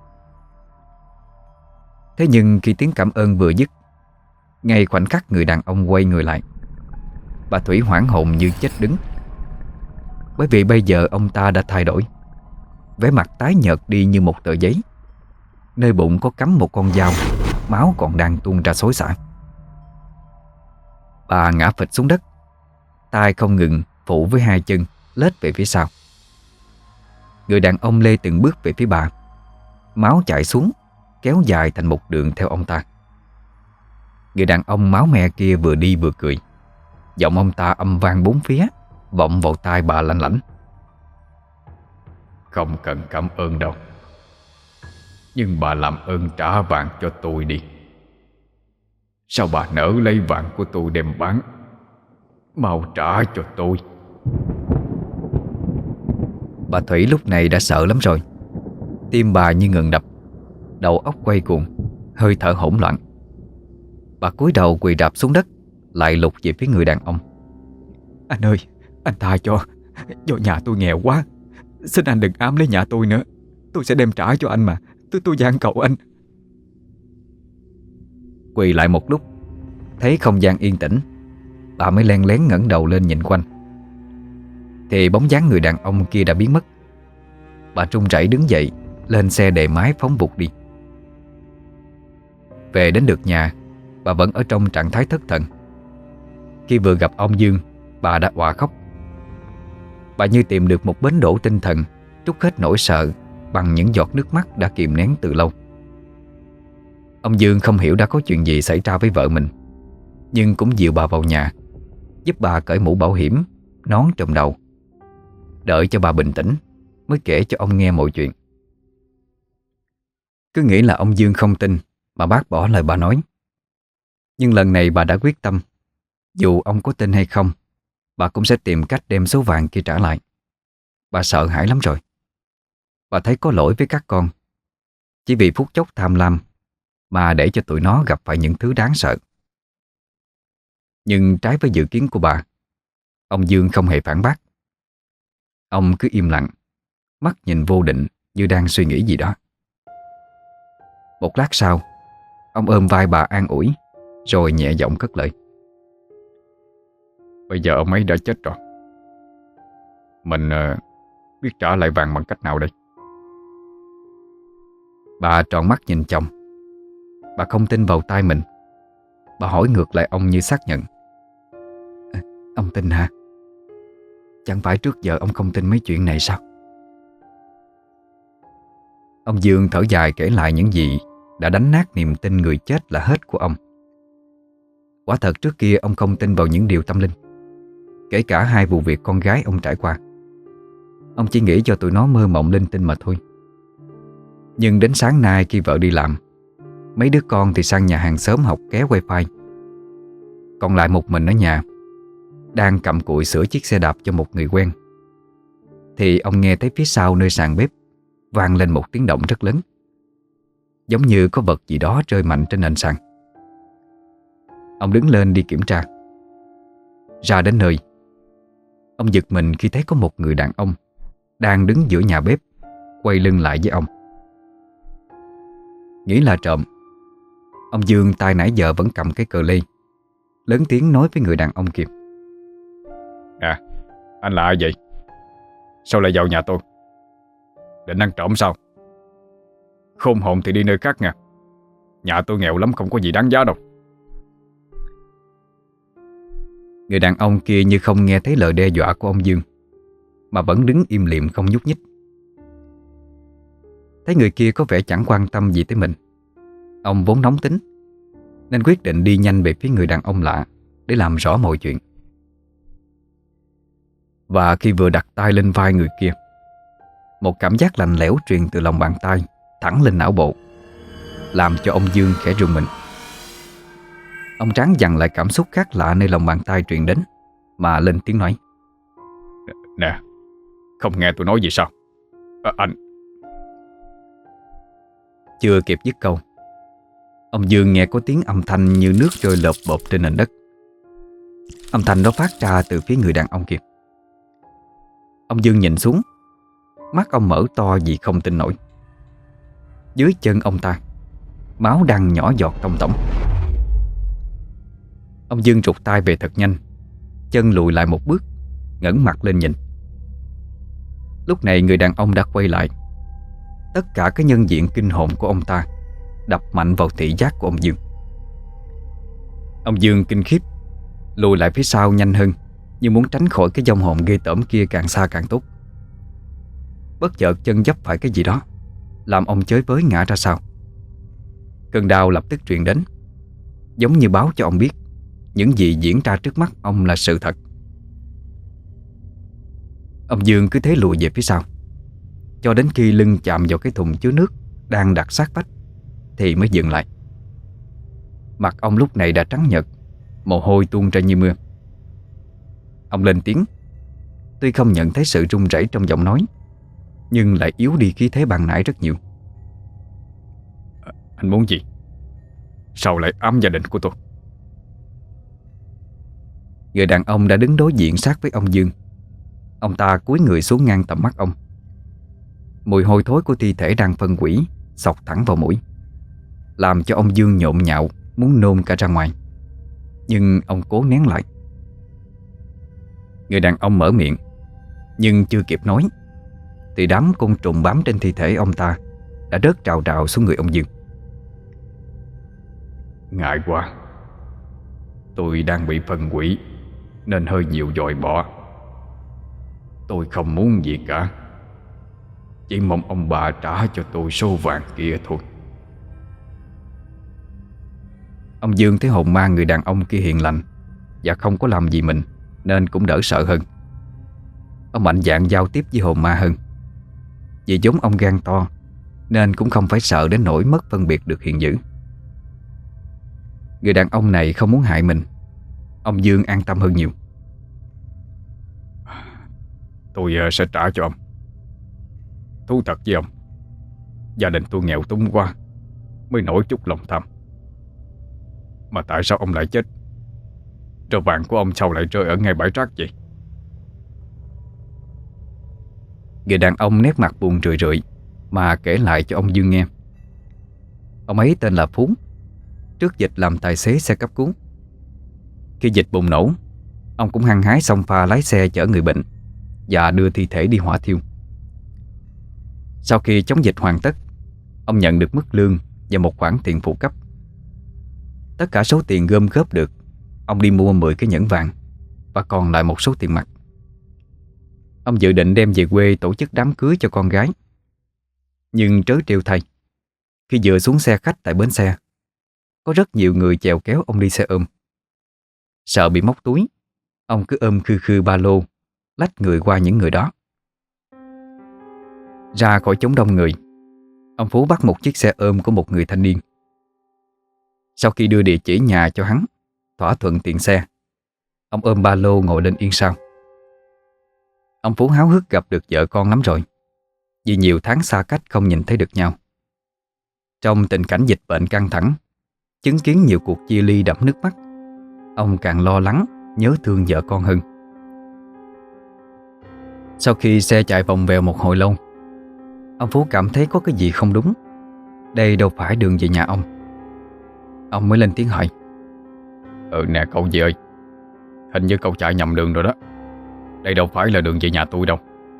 Speaker 1: Thế nhưng khi tiếng cảm ơn vừa dứt, ngay khoảnh khắc người đàn ông quay người lại, bà Thủy hoảng hồn như chết đứng. Bởi vì bây giờ ông ta đã thay đổi, vẻ mặt tái nhợt đi như một tờ giấy. Nơi bụng có cắm một con dao, máu còn đang tuôn ra xối xả. Bà ngã phịch xuống đất, tay không ngừng phụ với hai chân lết về phía sau. Người đàn ông lê từng bước về phía bà, máu chảy xuống, kéo dài thành một đường theo ông ta. Người đàn ông máu me kia vừa đi vừa cười. Giọng ông ta âm vang bốn phía, vọng vào tai bà lanh lảnh.
Speaker 2: Không cần cảm ơn đâu, nhưng bà làm ơn trả vàng cho tôi đi. Sao bà nỡ lấy vàng của tôi đem bán? Mau trả cho tôi.
Speaker 1: Bà Thủy lúc này đã sợ lắm rồi. Tim bà như ngừng đập, đầu óc quay cuồng, hơi thở hỗn loạn. Bà cúi đầu quỳ rạp xuống đất, lại lục về phía người đàn ông. Anh ơi, anh tha cho. Do nhà tôi nghèo quá, xin anh đừng ám lấy nhà tôi nữa. Tôi sẽ đem trả cho anh mà. Tôi tôi van cầu anh. Quỳ lại một lúc, thấy không gian yên tĩnh, bà mới len lén ngẩng đầu lên nhìn quanh. Thì bóng dáng người đàn ông kia đã biến mất. Bà run rẩy đứng dậy, lên xe đề máy phóng vụt đi. Về đến được nhà, bà vẫn ở trong trạng thái thất thần. Khi vừa gặp ông Dương, bà đã òa khóc. Bà như tìm được một bến đỗ tinh thần, trút hết nỗi sợ bằng những giọt nước mắt đã kìm nén từ lâu. Ông Dương không hiểu đã có chuyện gì xảy ra với vợ mình, nhưng cũng dìu bà vào nhà, giúp bà cởi mũ bảo hiểm, nón trùm đầu. Đợi cho bà bình tĩnh mới kể cho ông nghe mọi chuyện. Cứ nghĩ là ông Dương không tin mà bác bỏ lời bà nói. Nhưng lần này bà đã quyết tâm, dù ông có tin hay không, bà cũng sẽ tìm cách đem số vàng kia trả lại. Bà sợ hãi lắm rồi. Bà thấy có lỗi với các con, chỉ vì phút chốc tham lam mà để cho tụi nó gặp phải những thứ đáng sợ. Nhưng trái với dự kiến của bà, ông Dương không hề phản bác. Ông cứ im lặng, mắt nhìn vô định như đang suy nghĩ gì đó. Một lát sau, ông ôm vai bà an ủi, rồi nhẹ giọng cất lời.
Speaker 2: Bây giờ ông ấy đã chết rồi. Mình uh, biết trả lại vàng bằng cách nào đây?
Speaker 1: Bà tròn mắt nhìn chồng. Bà không tin vào tai mình. Bà hỏi ngược lại ông như xác nhận. À, ông tin hả? Chẳng phải trước giờ ông không tin mấy chuyện này sao? Ông Dương thở dài kể lại những gì đã đánh nát niềm tin người chết là hết của ông. Quả thật trước kia ông không tin vào những điều tâm linh, kể cả hai vụ việc con gái ông trải qua. Ông chỉ nghĩ cho tụi nó mơ mộng linh tinh mà thôi. Nhưng đến sáng nay khi vợ đi làm, mấy đứa con thì sang nhà hàng xóm học ké wifi, còn lại một mình ở nhà, đang cầm cụi sửa chiếc xe đạp cho một người quen, thì ông nghe thấy phía sau nơi sàn bếp vang lên một tiếng động rất lớn, giống như có vật gì đó rơi mạnh trên nền sàn. Ông đứng lên đi kiểm tra. Ra đến nơi, ông giật mình khi thấy có một người đàn ông đang đứng giữa nhà bếp, quay lưng lại với ông. Nghĩ là trộm, ông Dương tay nãy giờ vẫn cầm cái cờ lê, lớn tiếng nói với người đàn ông kia.
Speaker 2: À, anh là ai vậy? Sao lại vào nhà tôi? Định ăn trộm sao? Khôn hồn thì đi nơi khác nha. Nhà tôi nghèo lắm, không có gì đáng giá đâu.
Speaker 1: Người đàn ông kia như không nghe thấy lời đe dọa của ông Dương, mà vẫn đứng im lìm không nhúc nhích. Thấy người kia có vẻ chẳng quan tâm gì tới mình, ông vốn nóng tính nên quyết định đi nhanh về phía người đàn ông lạ để làm rõ mọi chuyện. Và khi vừa đặt tay lên vai người kia, một cảm giác lạnh lẽo truyền từ lòng bàn tay thẳng lên não bộ, làm cho ông Dương khẽ rùng mình. Ông ráng dằn lại cảm xúc khác lạ nơi lòng bàn tay truyền đến, mà lên tiếng nói.
Speaker 2: Nè, không nghe tôi nói gì sao? À, anh...
Speaker 1: Chưa kịp dứt câu, ông Dương nghe có tiếng âm thanh như nước rơi lộp bộp trên nền đất. Âm thanh đó phát ra từ phía người đàn ông kia. Ông Dương nhìn xuống Mắt ông mở to vì không tin nổi. Dưới chân ông ta, máu đang nhỏ giọt tông tổng. Ông Dương rụt tay về thật nhanh, chân lùi lại một bước, ngẩng mặt lên nhìn. Lúc này người đàn ông đã quay lại. Tất cả cái nhân diện kinh hồn của ông ta đập mạnh vào thị giác của ông Dương. Ông Dương kinh khiếp, lùi lại phía sau nhanh hơn, như muốn tránh khỏi cái vong hồn ghê tởm kia càng xa càng tốt. Bất chợt chân dấp phải cái gì đó, làm ông chới với ngã ra sau. Cơn đau lập tức truyền đến, giống như báo cho ông biết những gì diễn ra trước mắt ông là sự thật. Ông Dương cứ thế lùi về phía sau, cho đến khi lưng chạm vào cái thùng chứa nước đang đặt sát vách thì mới dừng lại. Mặt ông lúc này đã trắng nhợt, mồ hôi tuôn ra như mưa. Ông lên tiếng, tuy không nhận thấy sự run rẩy trong giọng nói, nhưng lại yếu đi khí thế ban nãy rất nhiều.
Speaker 2: à, Anh muốn gì? Sao lại ám gia đình của tôi?
Speaker 1: Người đàn ông đã đứng đối diện sát với ông Dương. Ông ta cúi người xuống ngang tầm mắt ông. Mùi hôi thối của thi thể đang phân hủy xộc thẳng vào mũi, làm cho ông Dương nhộn nhạo muốn nôn cả ra ngoài. Nhưng ông cố nén lại. Người đàn ông mở miệng, nhưng chưa kịp nói thì đám côn trùng bám trên thi thể ông ta đã rớt trào trào xuống người ông Dương.
Speaker 2: Ngại quá, tôi đang bị phân hủy nên hơi nhiều dòi bỏ. Tôi không muốn gì cả, chỉ mong ông bà trả cho tôi số vàng kia thôi.
Speaker 1: Ông Dương thấy hồn ma người đàn ông kia hiền lành và không có làm gì mình, nên cũng đỡ sợ hơn. Ông mạnh dạn giao tiếp với hồn ma hơn. Vì giống ông gan to nên cũng không phải sợ đến nỗi mất phân biệt được hiện dữ. Người đàn ông này không muốn hại mình, ông Dương an tâm hơn nhiều.
Speaker 2: Tôi sẽ trả cho ông. Thú thật với ông, gia đình tôi nghèo túng quá mới nổi chút lòng tham. Mà tại sao ông lại chết? Trò vàng của ông sao lại rơi ở ngay bãi rác vậy?
Speaker 1: Người đàn ông nét mặt buồn rười rượi mà kể lại cho ông Dương nghe. Ông ấy tên là Phú, trước dịch làm tài xế xe cấp cứu. Khi dịch bùng nổ, ông cũng hăng hái xông pha lái xe chở người bệnh và đưa thi thể đi hỏa thiêu. Sau khi chống dịch hoàn tất, ông nhận được mức lương và một khoản tiền phụ cấp. Tất cả số tiền gom góp được, ông đi mua mười cái nhẫn vàng và còn lại một số tiền mặt. Ông dự định đem về quê tổ chức đám cưới cho con gái. Nhưng trớ trêu thay, khi vừa xuống xe khách tại bến xe, có rất nhiều người chèo kéo ông đi xe ôm. Sợ bị móc túi, ông cứ ôm khư khư ba lô, lách người qua những người đó. Ra khỏi chốn đông người, ông Phú bắt một chiếc xe ôm của một người thanh niên. Sau khi đưa địa chỉ nhà cho hắn, thỏa thuận tiền xe, ông ôm ba lô ngồi lên yên sau. Ông Phú háo hức gặp được vợ con lắm rồi, vì nhiều tháng xa cách không nhìn thấy được nhau. Trong tình cảnh dịch bệnh căng thẳng, chứng kiến nhiều cuộc chia ly đẫm nước mắt, ông càng lo lắng, nhớ thương vợ con hơn. Sau khi xe chạy vòng vèo một hồi lâu, ông Phú cảm thấy có cái gì không đúng. Đây đâu phải đường về nhà ông. Ông mới lên tiếng hỏi:
Speaker 2: Ừ nè cậu gì ơi, hình như cậu chạy nhầm đường rồi đó. Đây đâu phải là đường về nhà tôi đâu.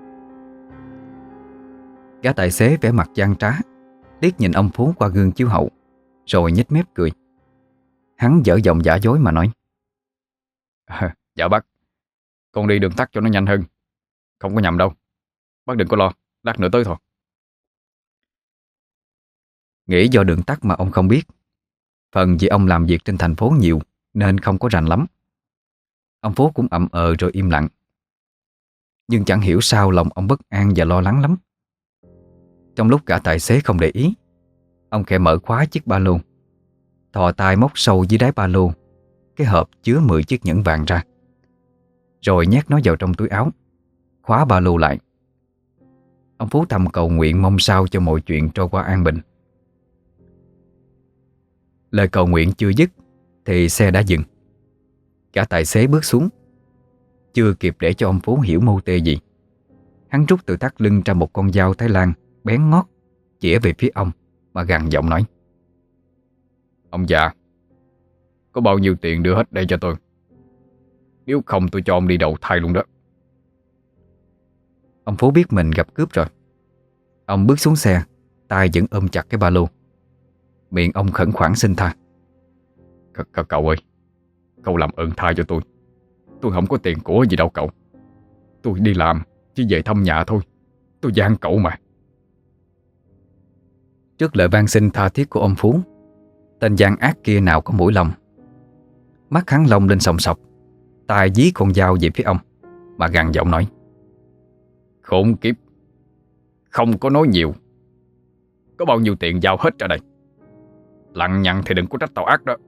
Speaker 1: Gã tài xế vẻ mặt gian trá, liếc nhìn ông Phú qua gương chiếu hậu, rồi nhếch mép cười. Hắn dở giọng giả dối mà nói:
Speaker 2: à, Dạ bác, con đi đường tắt cho nó nhanh hơn. Không có nhầm đâu, bác đừng có lo, lát nữa tới thôi.
Speaker 1: Nghĩ do đường tắt mà ông không biết. Phần vì ông làm việc trên thành phố nhiều nên không có rành lắm. Ông Phú cũng ậm ờ rồi im lặng. Nhưng chẳng hiểu sao lòng ông bất an và lo lắng lắm. Trong lúc cả tài xế không để ý, ông khẽ mở khóa chiếc ba lô, thò tay móc sâu dưới đáy ba lô cái hộp chứa mười chiếc nhẫn vàng ra, rồi nhét nó vào trong túi áo, khóa ba lô lại. Ông Phú thầm cầu nguyện mong sao cho mọi chuyện trôi qua an bình. Lời cầu nguyện chưa dứt thì xe đã dừng. Cả tài xế bước xuống. Chưa kịp để cho ông Phú hiểu mưu tê gì, Hắn rút từ thắt lưng ra một con dao Thái Lan bén ngót, chĩa về phía ông mà gằn giọng nói:
Speaker 2: Ông già, có bao nhiêu tiền đưa hết đây cho tôi. Nếu không tôi cho ông đi đầu thai luôn đó.
Speaker 1: Ông Phú biết mình gặp cướp rồi. Ông bước xuống xe, tay vẫn ôm chặt cái ba lô. Miệng ông khẩn khoản xin tha:
Speaker 2: C- Cậu ơi, cậu làm ơn tha cho tôi. Tôi không có tiền của gì đâu cậu. Tôi đi làm chỉ về thăm nhà thôi. Tôi gian cậu mà.
Speaker 1: Trước lời van xin tha thiết của ông Phú, tên gian ác kia nào có mũi lòng. Mắt hắn long lên sòng sọc, tay dí con dao về phía ông mà gằn giọng nói:
Speaker 2: Khốn kiếp, không có nói nhiều. Có bao nhiêu tiền giao hết ra đây. Lằng nhằng thì đừng có trách tao ác đó.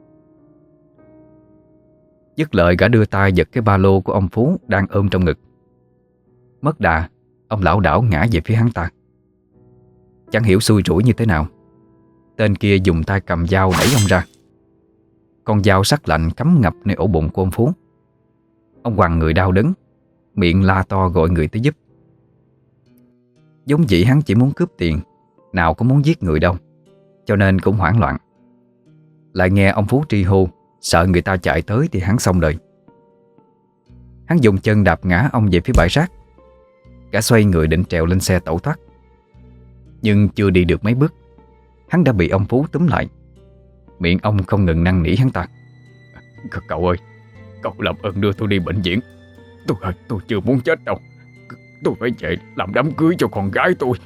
Speaker 1: Dứt lời, gã đưa tay giật cái ba lô của ông Phú đang ôm trong ngực. Mất đà, ông lảo đảo ngã về phía hắn ta. Chẳng hiểu xui rủi như thế nào, tên kia dùng tay cầm dao đẩy ông ra. Con dao sắc lạnh cắm ngập nơi ổ bụng của ông Phú. Ông quằn người đau đớn, miệng la to gọi người tới giúp. Giống dĩ hắn chỉ muốn cướp tiền, nào có muốn giết người đâu, cho nên cũng hoảng loạn. Lại nghe ông Phú tri hô, sợ người ta chạy tới thì hắn xong đời. Hắn dùng chân đạp ngã ông về phía bãi rác. Cả xoay người định trèo lên xe tẩu thoát. Nhưng chưa đi được mấy bước, hắn đã bị ông Phú túm lại. Miệng ông không ngừng năn nỉ hắn ta:
Speaker 2: C- Cậu ơi, cậu làm ơn đưa tôi đi bệnh viện. Tôi ơi, tôi chưa muốn chết đâu. Tôi phải về làm đám cưới cho con gái tôi.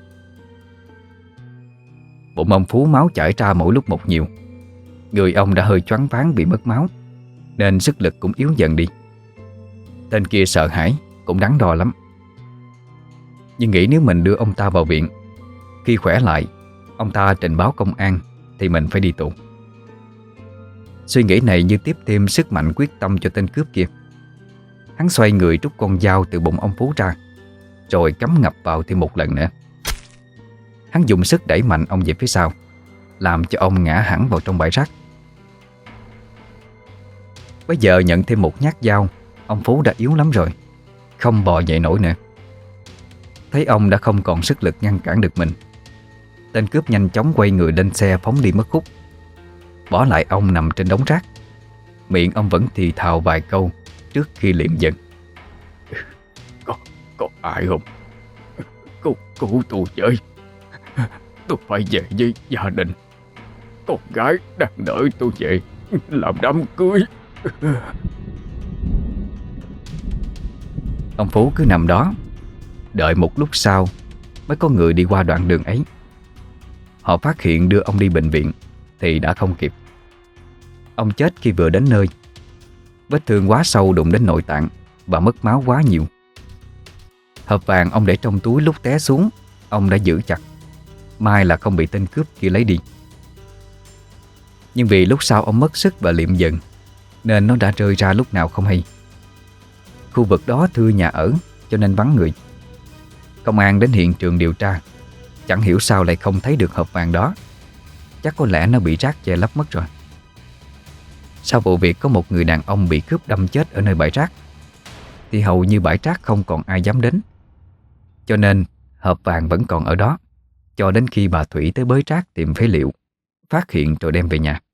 Speaker 1: Bụng ông Phú máu chảy ra mỗi lúc một nhiều. Người ông đã hơi choáng váng vì mất máu, nên sức lực cũng yếu dần đi. Tên kia sợ hãi, cũng đắn đo lắm. Nhưng nghĩ nếu mình đưa ông ta vào viện, khi khỏe lại ông ta trình báo công an thì mình phải đi tù. Suy nghĩ này như tiếp thêm sức mạnh quyết tâm cho tên cướp kia. Hắn xoay người rút con dao từ bụng ông Phú ra, rồi cắm ngập vào thêm một lần nữa. Hắn dùng sức đẩy mạnh ông về phía sau, làm cho ông ngã hẳn vào trong bãi rác. Bây giờ nhận thêm một nhát dao, ông Phú đã yếu lắm rồi, không bò dậy nổi nữa. Thấy ông đã không còn sức lực ngăn cản được mình, tên cướp nhanh chóng quay người lên xe phóng đi mất khúc, bỏ lại ông nằm trên đống rác. Miệng ông vẫn thì thào vài câu trước khi liệm dần:
Speaker 2: Có, có ai không? Cứu, cứu tôi với. Tôi phải về với gia đình. Con gái đang đợi tôi về làm đám cưới.
Speaker 1: Ông Phú cứ nằm đó, đợi một lúc sau mới có người đi qua đoạn đường ấy. Họ phát hiện đưa ông đi bệnh viện thì đã không kịp. Ông chết khi vừa đến nơi. Vết thương quá sâu đụng đến nội tạng và mất máu quá nhiều. Hộp vàng ông để trong túi lúc té xuống, ông đã giữ chặt, may là không bị tên cướp kia lấy đi. Nhưng vì lúc sau ông mất sức và liệm dần, nên nó đã rơi ra lúc nào không hay. Khu vực đó thưa nhà ở, cho nên vắng người. Công an đến hiện trường điều tra, chẳng hiểu sao lại không thấy được hộp vàng đó. Chắc có lẽ nó bị rác che lấp mất rồi. Sau vụ việc có một người đàn ông bị cướp đâm chết ở nơi bãi rác, thì hầu như bãi rác không còn ai dám đến. Cho nên hộp vàng vẫn còn ở đó, cho đến khi bà Thủy tới bới rác tìm phế liệu, phát hiện rồi đem về nhà.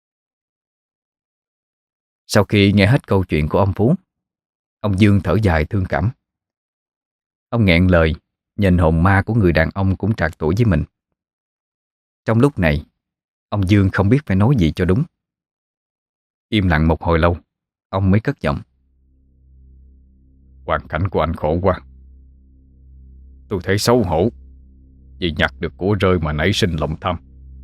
Speaker 1: Sau khi nghe hết câu chuyện của ông Phú, ông Dương thở dài thương cảm. Ông nghẹn lời, nhìn hồn ma của người đàn ông cũng trạc tuổi với mình. Trong lúc này, ông Dương không biết phải nói gì cho đúng. Im lặng một hồi lâu, ông mới cất giọng:
Speaker 2: Hoàn cảnh của anh khổ quá. Tôi thấy xấu hổ vì nhặt được của rơi mà nảy sinh lòng tham.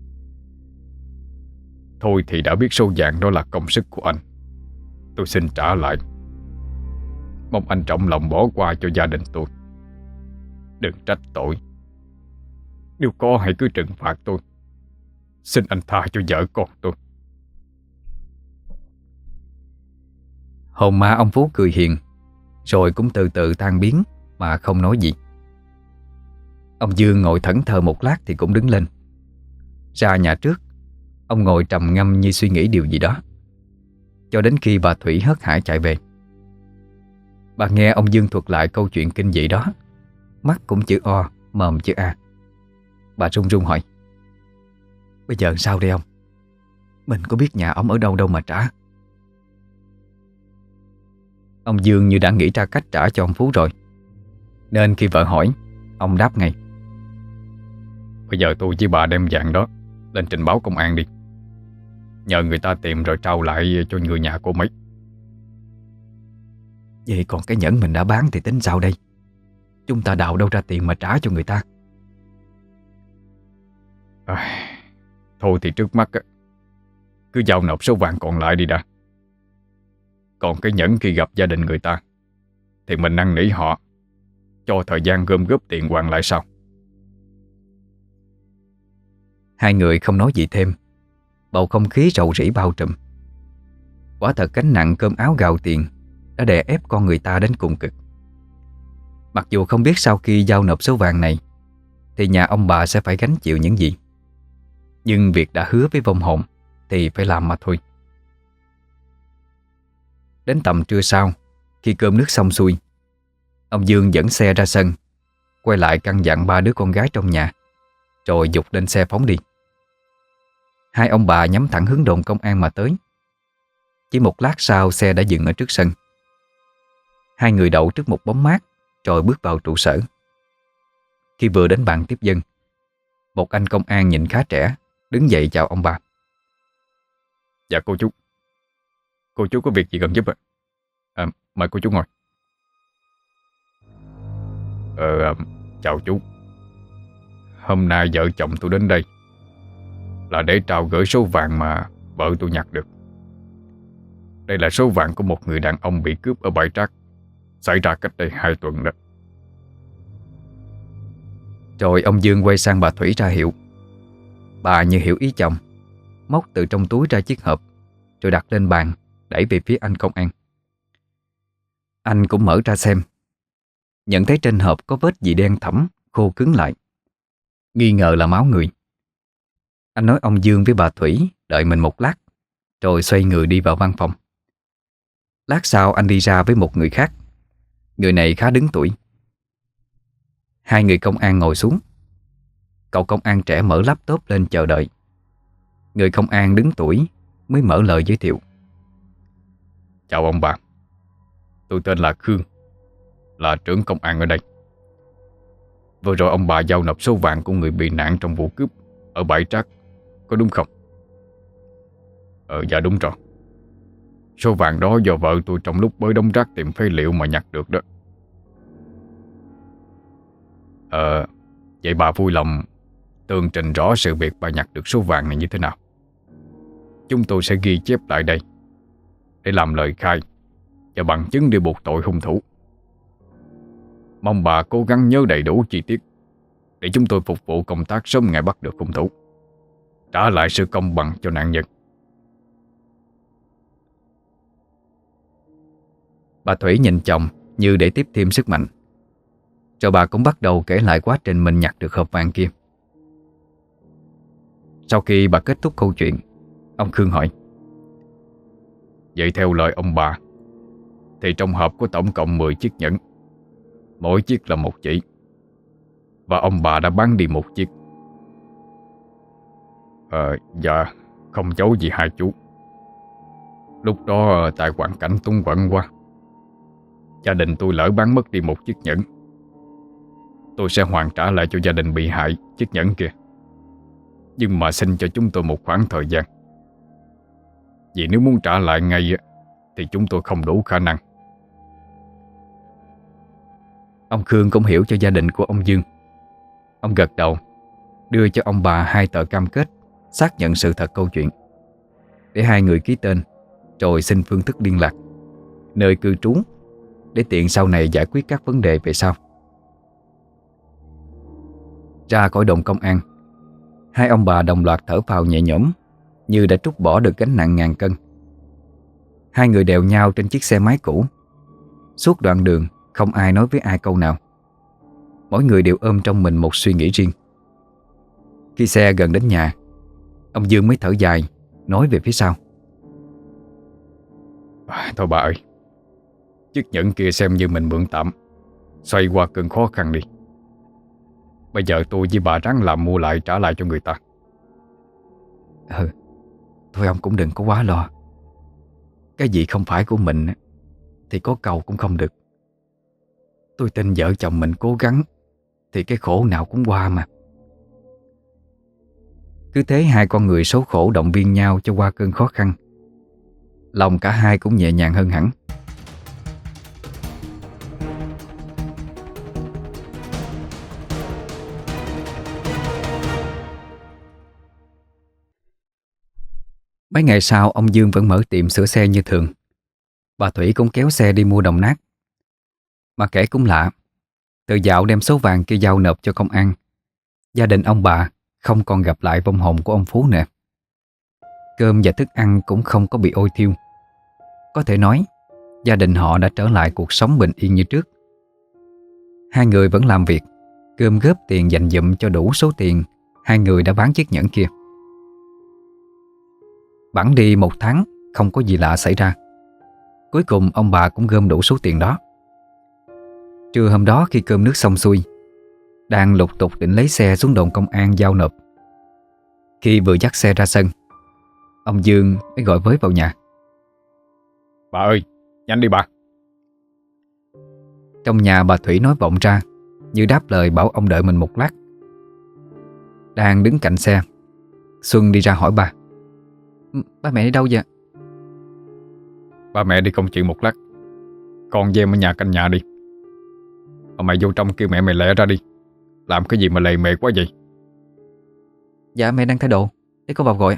Speaker 2: Thôi thì đã biết số vàng đó là công sức của anh, tôi xin trả lại. Mong anh trọng lòng bỏ qua cho gia đình tôi. Đừng trách tội. Nếu có hãy cứ trừng phạt tôi. Xin anh tha cho vợ con tôi.
Speaker 1: Hồn ma ông Phú cười hiền, rồi cũng từ từ tan biến mà không nói gì. Ông Dương ngồi thẫn thờ một lát thì cũng đứng lên. Ra nhà trước, ông ngồi trầm ngâm như suy nghĩ điều gì đó, cho đến khi bà Thủy hớt hải chạy về. Bà nghe ông Dương thuật lại câu chuyện kinh dị đó, mắt cũng chữ O, mồm chữ A. Bà run run hỏi: Bây giờ sao đây ông? Mình có biết nhà ông ở đâu đâu mà trả. Ông Dương như đã nghĩ ra cách trả cho ông Phú rồi, nên khi vợ hỏi, ông đáp ngay:
Speaker 2: Bây giờ tôi với bà đem vàng đó lên trình báo công an đi, nhờ người ta tìm rồi trao lại cho người nhà cô mấy.
Speaker 1: Vậy còn cái nhẫn mình đã bán thì tính sao đây? Chúng ta đào đâu ra tiền mà trả cho người ta?
Speaker 2: À, thôi thì trước mắt á, cứ giao nộp số vàng còn lại đi đã. Còn cái nhẫn khi gặp gia đình người ta thì mình năn nỉ họ cho thời gian gom góp tiền hoàn lại sau.
Speaker 1: Hai người không nói gì thêm. Bầu không khí rầu rĩ bao trùm. Quả thật gánh nặng cơm áo gạo tiền đã đè ép con người ta đến cùng cực. Mặc dù không biết sau khi giao nộp số vàng này thì nhà ông bà sẽ phải gánh chịu những gì, nhưng việc đã hứa với vong hồn thì phải làm mà thôi. Đến tầm trưa sau, khi cơm nước xong xuôi, ông Dương dẫn xe ra sân, quay lại căn dặn ba đứa con gái trong nhà, rồi giục lên xe phóng đi. Hai ông bà nhắm thẳng hướng đồn công an mà tới. Chỉ một lát sau, xe đã dừng ở trước sân. Hai người đậu trước một bóng mát rồi bước vào trụ sở. Khi vừa đến bàn tiếp dân, một anh công an nhìn khá trẻ đứng dậy chào ông bà.
Speaker 2: Dạ cô chú. Cô chú có việc gì cần giúp ạ? À, mời cô chú ngồi. Ờ, chào chú. Hôm nay vợ chồng tôi đến đây là để trao gửi số vàng mà vợ tôi nhặt được. Đây là số vàng của một người đàn ông bị cướp ở bãi rác, xảy ra cách đây hai tuần đó.
Speaker 1: Rồi ông Dương quay sang bà Thủy ra hiệu. Bà như hiểu ý chồng, móc từ trong túi ra chiếc hộp rồi đặt lên bàn, đẩy về phía anh công an. Anh cũng mở ra xem, nhận thấy trên hộp có vết gì đen thẫm, khô cứng lại, nghi ngờ là máu người. Anh nói ông Dương với bà Thủy đợi mình một lát, rồi xoay người đi vào văn phòng. Lát sau anh đi ra với một người khác. Người này khá đứng tuổi. Hai người công an ngồi xuống. Cậu công an trẻ mở laptop lên chờ đợi. Người công an đứng tuổi mới mở lời giới thiệu.
Speaker 2: Chào ông bà. Tôi tên là Khương, là trưởng công an ở đây. Vừa rồi ông bà giao nộp số vàng của người bị nạn trong vụ cướp ở bãi rác, có đúng không? Ờ dạ đúng rồi. Số vàng đó do vợ tôi trong lúc bới đống rác tìm phế liệu mà nhặt được đó. Ờ vậy bà vui lòng tường trình rõ sự việc bà nhặt được số vàng này như thế nào. Chúng tôi sẽ ghi chép lại đây để làm lời khai và bằng chứng để buộc tội hung thủ. Mong bà cố gắng nhớ đầy đủ chi tiết để chúng tôi phục vụ công tác sớm ngày bắt được hung thủ, trả lại sự công bằng cho nạn nhân.
Speaker 1: Bà Thủy nhìn chồng như để tiếp thêm sức mạnh. Rồi bà cũng bắt đầu kể lại quá trình mình nhặt được hộp vàng kia. Sau khi bà kết thúc câu chuyện, ông Khương hỏi:
Speaker 2: Vậy theo lời ông bà thì trong hộp có tổng cộng mười chiếc nhẫn, mỗi chiếc là một chỉ, và ông bà đã bán đi một chiếc. Ờ dạ không giấu gì hai chú. Lúc đó tại hoàn cảnh túng quẫn quá, gia đình tôi lỡ bán mất đi một chiếc nhẫn. Tôi sẽ hoàn trả lại cho gia đình bị hại chiếc nhẫn kia, nhưng mà xin cho chúng tôi một khoảng thời gian. Vì nếu muốn trả lại ngay thì chúng tôi không đủ khả năng.
Speaker 1: Ông Khương cũng hiểu cho gia đình của ông Dương. Ông gật đầu, đưa cho ông bà hai tờ cam kết xác nhận sự thật câu chuyện, để hai người ký tên, rồi xin phương thức liên lạc, nơi cư trú, để tiện sau này giải quyết các vấn đề về sau. Ra khỏi đồn công an, hai ông bà đồng loạt thở phào nhẹ nhõm, như đã trút bỏ được gánh nặng ngàn cân. Hai người đèo nhau trên chiếc xe máy cũ. Suốt đoạn đường không ai nói với ai câu nào. Mỗi người đều ôm trong mình một suy nghĩ riêng. Khi xe gần đến nhà, ông Dương mới thở dài, nói về phía sau:
Speaker 2: à, Thôi bà ơi, Chiếc nhẫn kia xem như mình mượn tạm, xoay qua cơn khó khăn đi. Bây giờ tôi với bà ráng làm mua lại trả lại cho người ta.
Speaker 1: Ừ, thôi ông cũng đừng có quá lo. Cái gì không phải của mình thì có cầu cũng không được. Tôi tin vợ chồng mình cố gắng thì cái khổ nào cũng qua mà. Cứ thế hai con người số khổ động viên nhau cho qua cơn khó khăn. Lòng cả hai cũng nhẹ nhàng hơn hẳn. Mấy ngày sau, ông Dương vẫn mở tiệm sửa xe như thường. Bà Thủy cũng kéo xe đi mua đồng nát. Mà kể cũng lạ, từ dạo đem số vàng kia giao nộp cho công an, gia đình ông bà không còn gặp lại vong hồn của ông Phú nữa. Cơm và thức ăn cũng không có bị ôi thiêu. Có thể nói, gia đình họ đã trở lại cuộc sống bình yên như trước. Hai người vẫn làm việc, gom góp tiền dành dụm cho đủ số tiền hai người đã bán chiếc nhẫn kia. Bẵng đi một tháng, không có gì lạ xảy ra. Cuối cùng ông bà cũng gom đủ số tiền đó. Trưa hôm đó khi cơm nước xong xuôi, đang lục tục định lấy xe xuống đồn công an giao nộp. Khi vừa dắt xe ra sân, ông Dương mới gọi với vào nhà.
Speaker 2: Bà ơi, nhanh đi bà.
Speaker 1: Trong nhà bà Thủy nói vọng ra, như đáp lời bảo ông đợi mình một lát. Đang đứng cạnh xe, Xuân đi ra hỏi bà. Ba mẹ đi đâu vậy?
Speaker 2: Ba mẹ đi công chuyện một lát, con với em ở nhà canh nhà đi. Mà mày vô trong kêu mẹ mày lẹ ra đi. Làm cái gì mà lề mề quá vậy?
Speaker 1: Dạ mẹ đang thay đồ, để con vào gọi.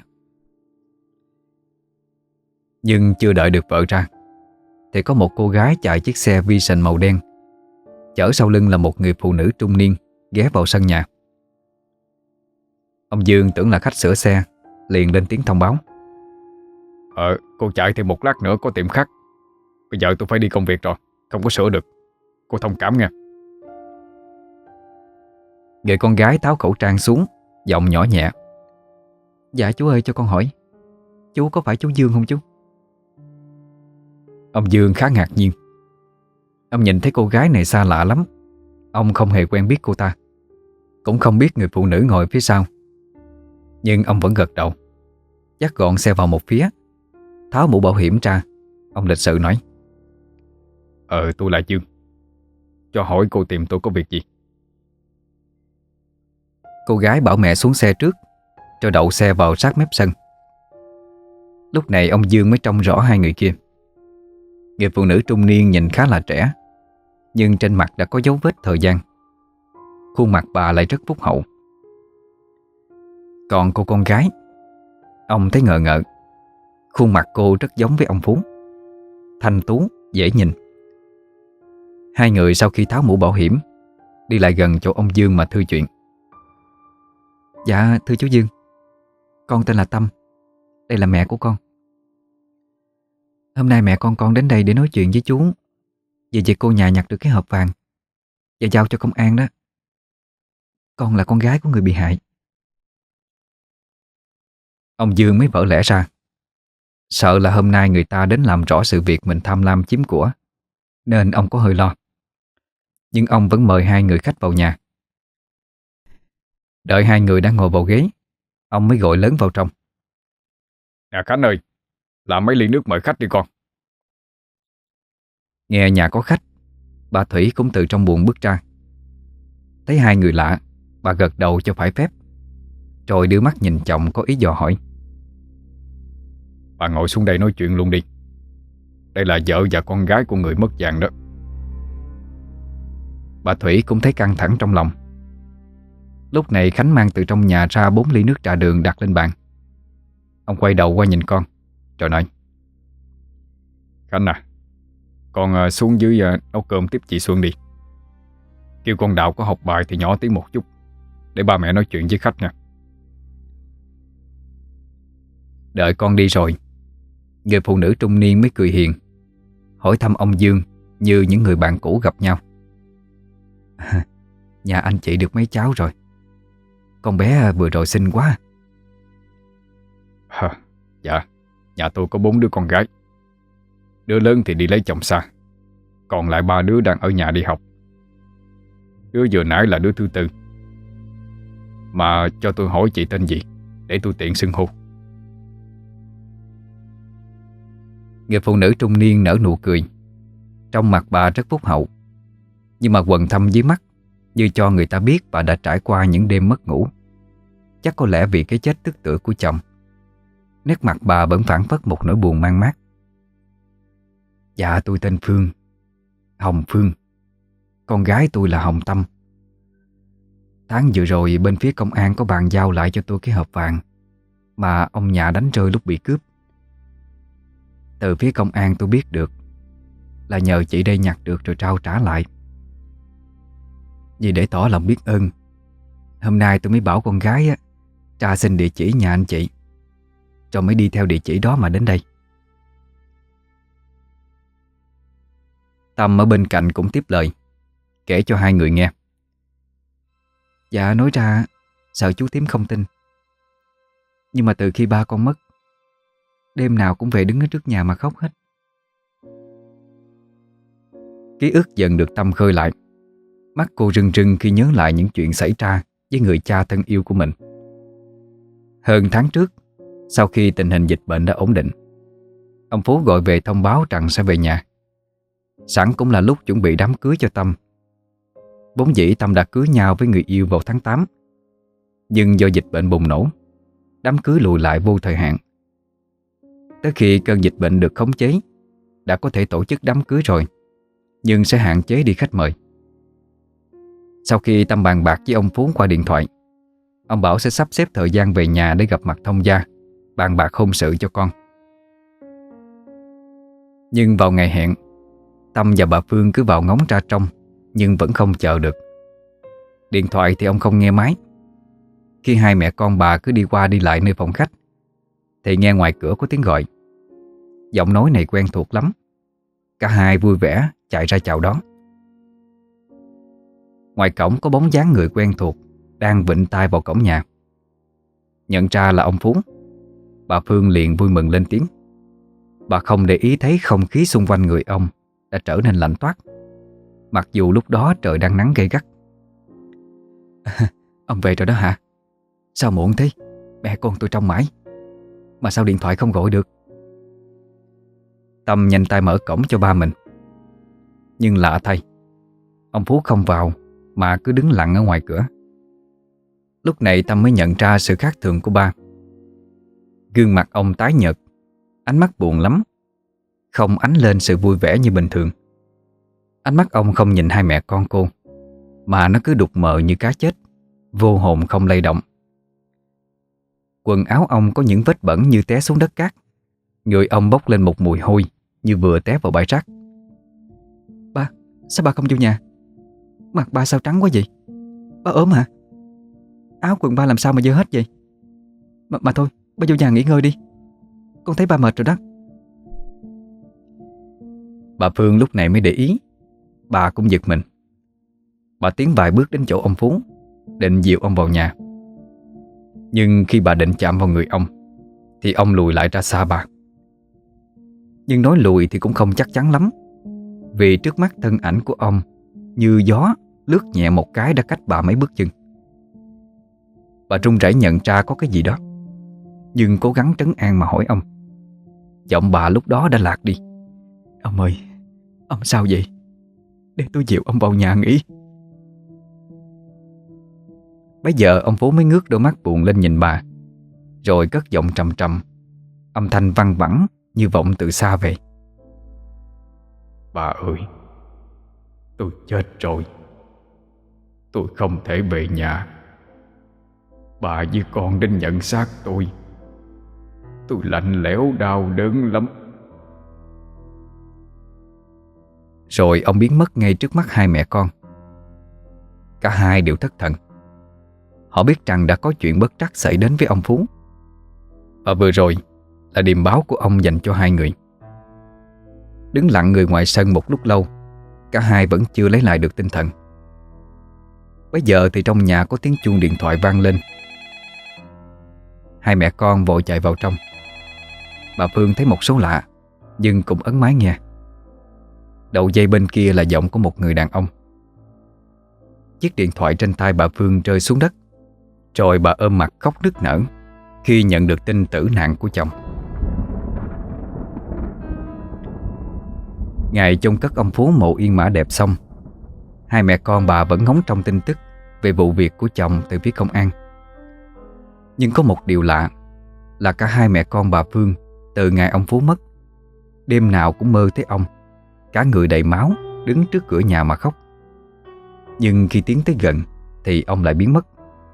Speaker 1: Nhưng chưa đợi được vợ ra thì có một cô gái chạy chiếc xe Vision màu đen, chở sau lưng là một người phụ nữ trung niên ghé vào sân nhà. Ông Dương tưởng là khách sửa xe, liền lên tiếng thông báo.
Speaker 2: Ờ, cô chạy thêm một lát nữa có tiệm khác. Bây giờ tôi phải đi công việc rồi, không có sửa được. Cô thông cảm nha.
Speaker 1: Người con gái tháo khẩu trang xuống, giọng nhỏ nhẹ. Dạ chú ơi, cho con hỏi, chú có phải chú Dương không chú? Ông Dương khá ngạc nhiên. Ông nhìn thấy cô gái này xa lạ lắm. Ông không hề quen biết cô ta, cũng không biết người phụ nữ ngồi phía sau. Nhưng ông vẫn gật đầu, dắt gọn xe vào một phía, tháo mũ bảo hiểm ra. Ông lịch sự nói.
Speaker 2: Ờ, tôi là Dương. Cho hỏi cô tìm tôi có việc gì?
Speaker 1: Cô gái bảo mẹ xuống xe trước, cho đậu xe vào sát mép sân. Lúc này ông Dương mới trông rõ hai người kia. Người phụ nữ trung niên nhìn khá là trẻ, nhưng trên mặt đã có dấu vết thời gian. Khuôn mặt bà lại rất phúc hậu. Còn cô con gái, ông thấy ngờ ngợ. Khuôn mặt cô rất giống với ông Phú, thanh tú, dễ nhìn. Hai người sau khi tháo mũ bảo hiểm, đi lại gần chỗ ông Dương mà thư chuyện. Dạ thưa chú Dương, con tên là Tâm. Đây là mẹ của con. Hôm nay mẹ con con đến đây để nói chuyện với chú về việc cô nhà nhặt được cái hộp vàng và giao cho công an đó. Con là con gái của người bị hại. Ông Dương mới vỡ lẽ ra, sợ là hôm nay người ta đến làm rõ sự việc mình tham lam chiếm của, nên ông có hơi lo. Nhưng ông vẫn mời hai người khách vào nhà. Đợi hai người đã ngồi vào ghế, ông mới gọi lớn vào trong.
Speaker 2: Nè Khánh ơi, làm mấy ly nước mời khách đi con.
Speaker 1: Nghe nhà có khách, bà Thủy cũng từ trong buồng bước ra. Thấy hai người lạ, bà gật đầu cho phải phép, rồi đưa mắt nhìn chồng có ý dò hỏi.
Speaker 2: Bà ngồi xuống đây nói chuyện luôn đi. Đây là vợ và con gái của người mất vàng đó.
Speaker 1: Bà Thủy cũng thấy căng thẳng trong lòng. Lúc này Khánh mang từ trong nhà ra bốn ly nước trà đường đặt lên bàn. Ông quay đầu qua nhìn con, rồi nói.
Speaker 2: Khánh à, con xuống dưới nấu cơm tiếp chị Xuân đi. Kêu con Đào có học bài thì nhỏ tiếng một chút, để ba mẹ nói chuyện với khách nha.
Speaker 1: Đợi con đi rồi, người phụ nữ trung niên mới cười hiền, hỏi thăm ông Dương như những người bạn cũ gặp nhau. Nhà anh chị được mấy cháu rồi? Con bé vừa rồi xinh quá.
Speaker 2: À, dạ, nhà tôi có bốn đứa con gái. Đứa lớn thì đi lấy chồng xa, Còn lại ba đứa đang ở nhà đi học. Đứa vừa nãy là đứa thứ tư. Mà cho tôi hỏi chị tên gì để tôi tiện xưng hô.
Speaker 1: Người phụ nữ trung niên nở nụ cười. Trong mặt bà rất phúc hậu, nhưng mà quầng thâm dưới mắt như cho người ta biết bà đã trải qua những đêm mất ngủ. Chắc có lẽ vì cái chết tức tưởi của chồng, nét mặt bà vẫn phảng phất một nỗi buồn man mác. Dạ tôi tên Phương, Hồng Phương. Con gái tôi là Hồng Tâm. Tháng vừa rồi bên phía công an có bàn giao lại cho tôi cái hộp vàng mà ông nhà đánh rơi lúc bị cướp. Từ phía công an tôi biết được là nhờ chị đây nhặt được rồi trao trả lại. Vì để tỏ lòng biết ơn, hôm nay tôi mới bảo con gái á, tra xin địa chỉ nhà anh chị, rồi mới đi theo địa chỉ đó mà đến đây. Tâm ở bên cạnh cũng tiếp lời, kể cho hai người nghe. Dạ nói ra sợ chú Tím không tin, nhưng mà từ khi ba con mất, đêm nào cũng về đứng ở trước nhà mà khóc hết. Ký ức dần được Tâm khơi lại. Mắt cô rưng rưng khi nhớ lại những chuyện xảy ra với người cha thân yêu của mình. Hơn tháng trước, sau khi tình hình dịch bệnh đã ổn định, ông Phú gọi về thông báo rằng sẽ về nhà. Sẵn cũng là lúc chuẩn bị đám cưới cho Tâm. Vốn dĩ Tâm đã cưới nhau với người yêu vào tháng tám, nhưng do dịch bệnh bùng nổ, đám cưới lùi lại vô thời hạn. Tới khi cơn dịch bệnh được khống chế, đã có thể tổ chức đám cưới rồi, nhưng sẽ hạn chế đi khách mời. Sau khi Tâm bàn bạc với ông Phú qua điện thoại, ông bảo sẽ sắp xếp thời gian về nhà để gặp mặt thông gia, bàn bạc hôn sự cho con. Nhưng vào ngày hẹn, Tâm và bà Phương cứ vào ngóng ra trong, nhưng vẫn không chờ được. Điện thoại thì ông không nghe máy. Khi hai mẹ con bà cứ đi qua đi lại nơi phòng khách, thì nghe ngoài cửa có tiếng gọi. Giọng nói này quen thuộc lắm. Cả hai vui vẻ chạy ra chào đón. Ngoài cổng có bóng dáng người quen thuộc đang vịn tai vào cổng nhà. Nhận ra là ông Phú, bà Phương liền vui mừng lên tiếng. Bà không để ý thấy không khí xung quanh người ông đã trở nên lạnh toát, mặc dù lúc đó trời đang nắng gay gắt. Ông về rồi đó hả? Sao muộn thế? Mẹ con tôi trông mãi, mà sao điện thoại không gọi được? Tâm nhanh tay mở cổng cho ba mình. Nhưng lạ thay, ông Phú không vào mà cứ đứng lặng ở ngoài cửa. Lúc này Tâm mới nhận ra sự khác thường của ba. Gương mặt ông tái nhợt, ánh mắt buồn lắm, không ánh lên sự vui vẻ như bình thường. Ánh mắt ông không nhìn hai mẹ con cô, mà nó cứ đục mờ như cá chết, vô hồn không lay động. Quần áo ông có những vết bẩn như té xuống đất cát. Người ông bốc lên một mùi hôi như vừa té vào bãi rác. Ba, sao ba không vô nhà? Mặt ba sao trắng quá vậy? Ba ốm hả? Áo quần ba làm sao mà dơ hết vậy? Mà, mà thôi, ba vô nhà nghỉ ngơi đi. Con thấy ba mệt rồi đó. Bà Phương lúc này mới để ý. Bà cũng giật mình. Bà tiến vài bước đến chỗ ông Phú, định dìu ông vào nhà. Nhưng khi bà định chạm vào người ông, thì ông lùi lại ra xa bà. Nhưng nói lùi thì cũng không chắc chắn lắm, vì trước mắt thân ảnh của ông như gió lướt nhẹ một cái đã cách bà mấy bước chân. Bà run rẩy nhận ra có cái gì đó, nhưng cố gắng trấn an mà hỏi ông. Giọng bà lúc đó đã lạc đi. Ông ơi, ông sao vậy? Để tôi dìu ông vào nhà nghỉ. Bây giờ ông Phú mới ngước đôi mắt buồn lên nhìn bà, rồi cất giọng trầm trầm, âm thanh văng vẳng như vọng từ xa về.
Speaker 2: Bà ơi, tôi chết rồi. Tôi không thể về nhà. Bà với con đến nhận xác tôi. Tôi lạnh lẽo đau đớn lắm.
Speaker 1: Rồi ông biến mất ngay trước mắt hai mẹ con. Cả hai đều thất thần. Họ biết rằng đã có chuyện bất trắc xảy đến với ông Phú. Và vừa rồi là điềm báo của ông dành cho hai người. Đứng lặng người ngoài sân một lúc lâu, cả hai vẫn chưa lấy lại được tinh thần. Bây giờ thì trong nhà có tiếng chuông điện thoại vang lên. Hai mẹ con vội chạy vào trong. Bà Phương thấy một số lạ, nhưng cũng ấn máy nghe. Đầu dây bên kia là giọng của một người đàn ông. Chiếc điện thoại trên tay bà Phương rơi xuống đất, rồi bà ôm mặt khóc nức nở khi nhận được tin tử nạn của chồng. Ngày chôn cất ông Phú mộ yên mã đẹp xong, hai mẹ con bà vẫn ngóng trông tin tức về vụ việc của chồng từ phía công an. Nhưng có một điều lạ là cả hai mẹ con bà Phương từ ngày ông Phú mất, đêm nào cũng mơ thấy ông, cả người đầy máu, đứng trước cửa nhà mà khóc. Nhưng khi tiến tới gần thì ông lại biến mất.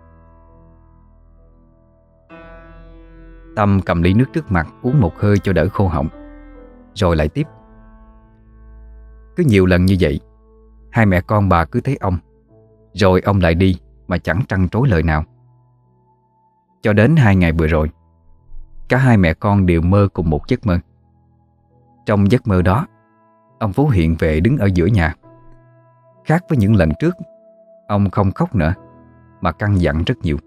Speaker 1: Tâm cầm ly nước trước mặt uống một hơi cho đỡ khô họng, rồi lại tiếp. Cứ nhiều lần như vậy, hai mẹ con bà cứ thấy ông, rồi ông lại đi mà chẳng trăn trối lời nào. Cho đến hai ngày vừa rồi, cả hai mẹ con đều mơ cùng một giấc mơ. Trong giấc mơ đó, ông Phú hiện về đứng ở giữa nhà. Khác với những lần trước, ông không khóc nữa mà căn dặn rất nhiều.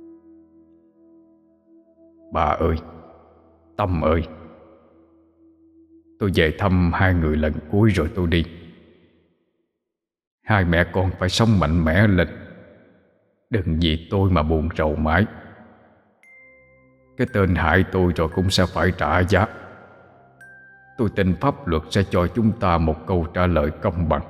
Speaker 2: Bà ơi, Tâm ơi, tôi về thăm hai người lần cuối rồi tôi đi. Hai mẹ con phải sống mạnh mẽ lên, đừng vì tôi mà buồn rầu mãi. Cái tên hại tôi rồi cũng sẽ phải trả giá. Tôi tin pháp luật sẽ cho chúng ta một câu trả lời công bằng.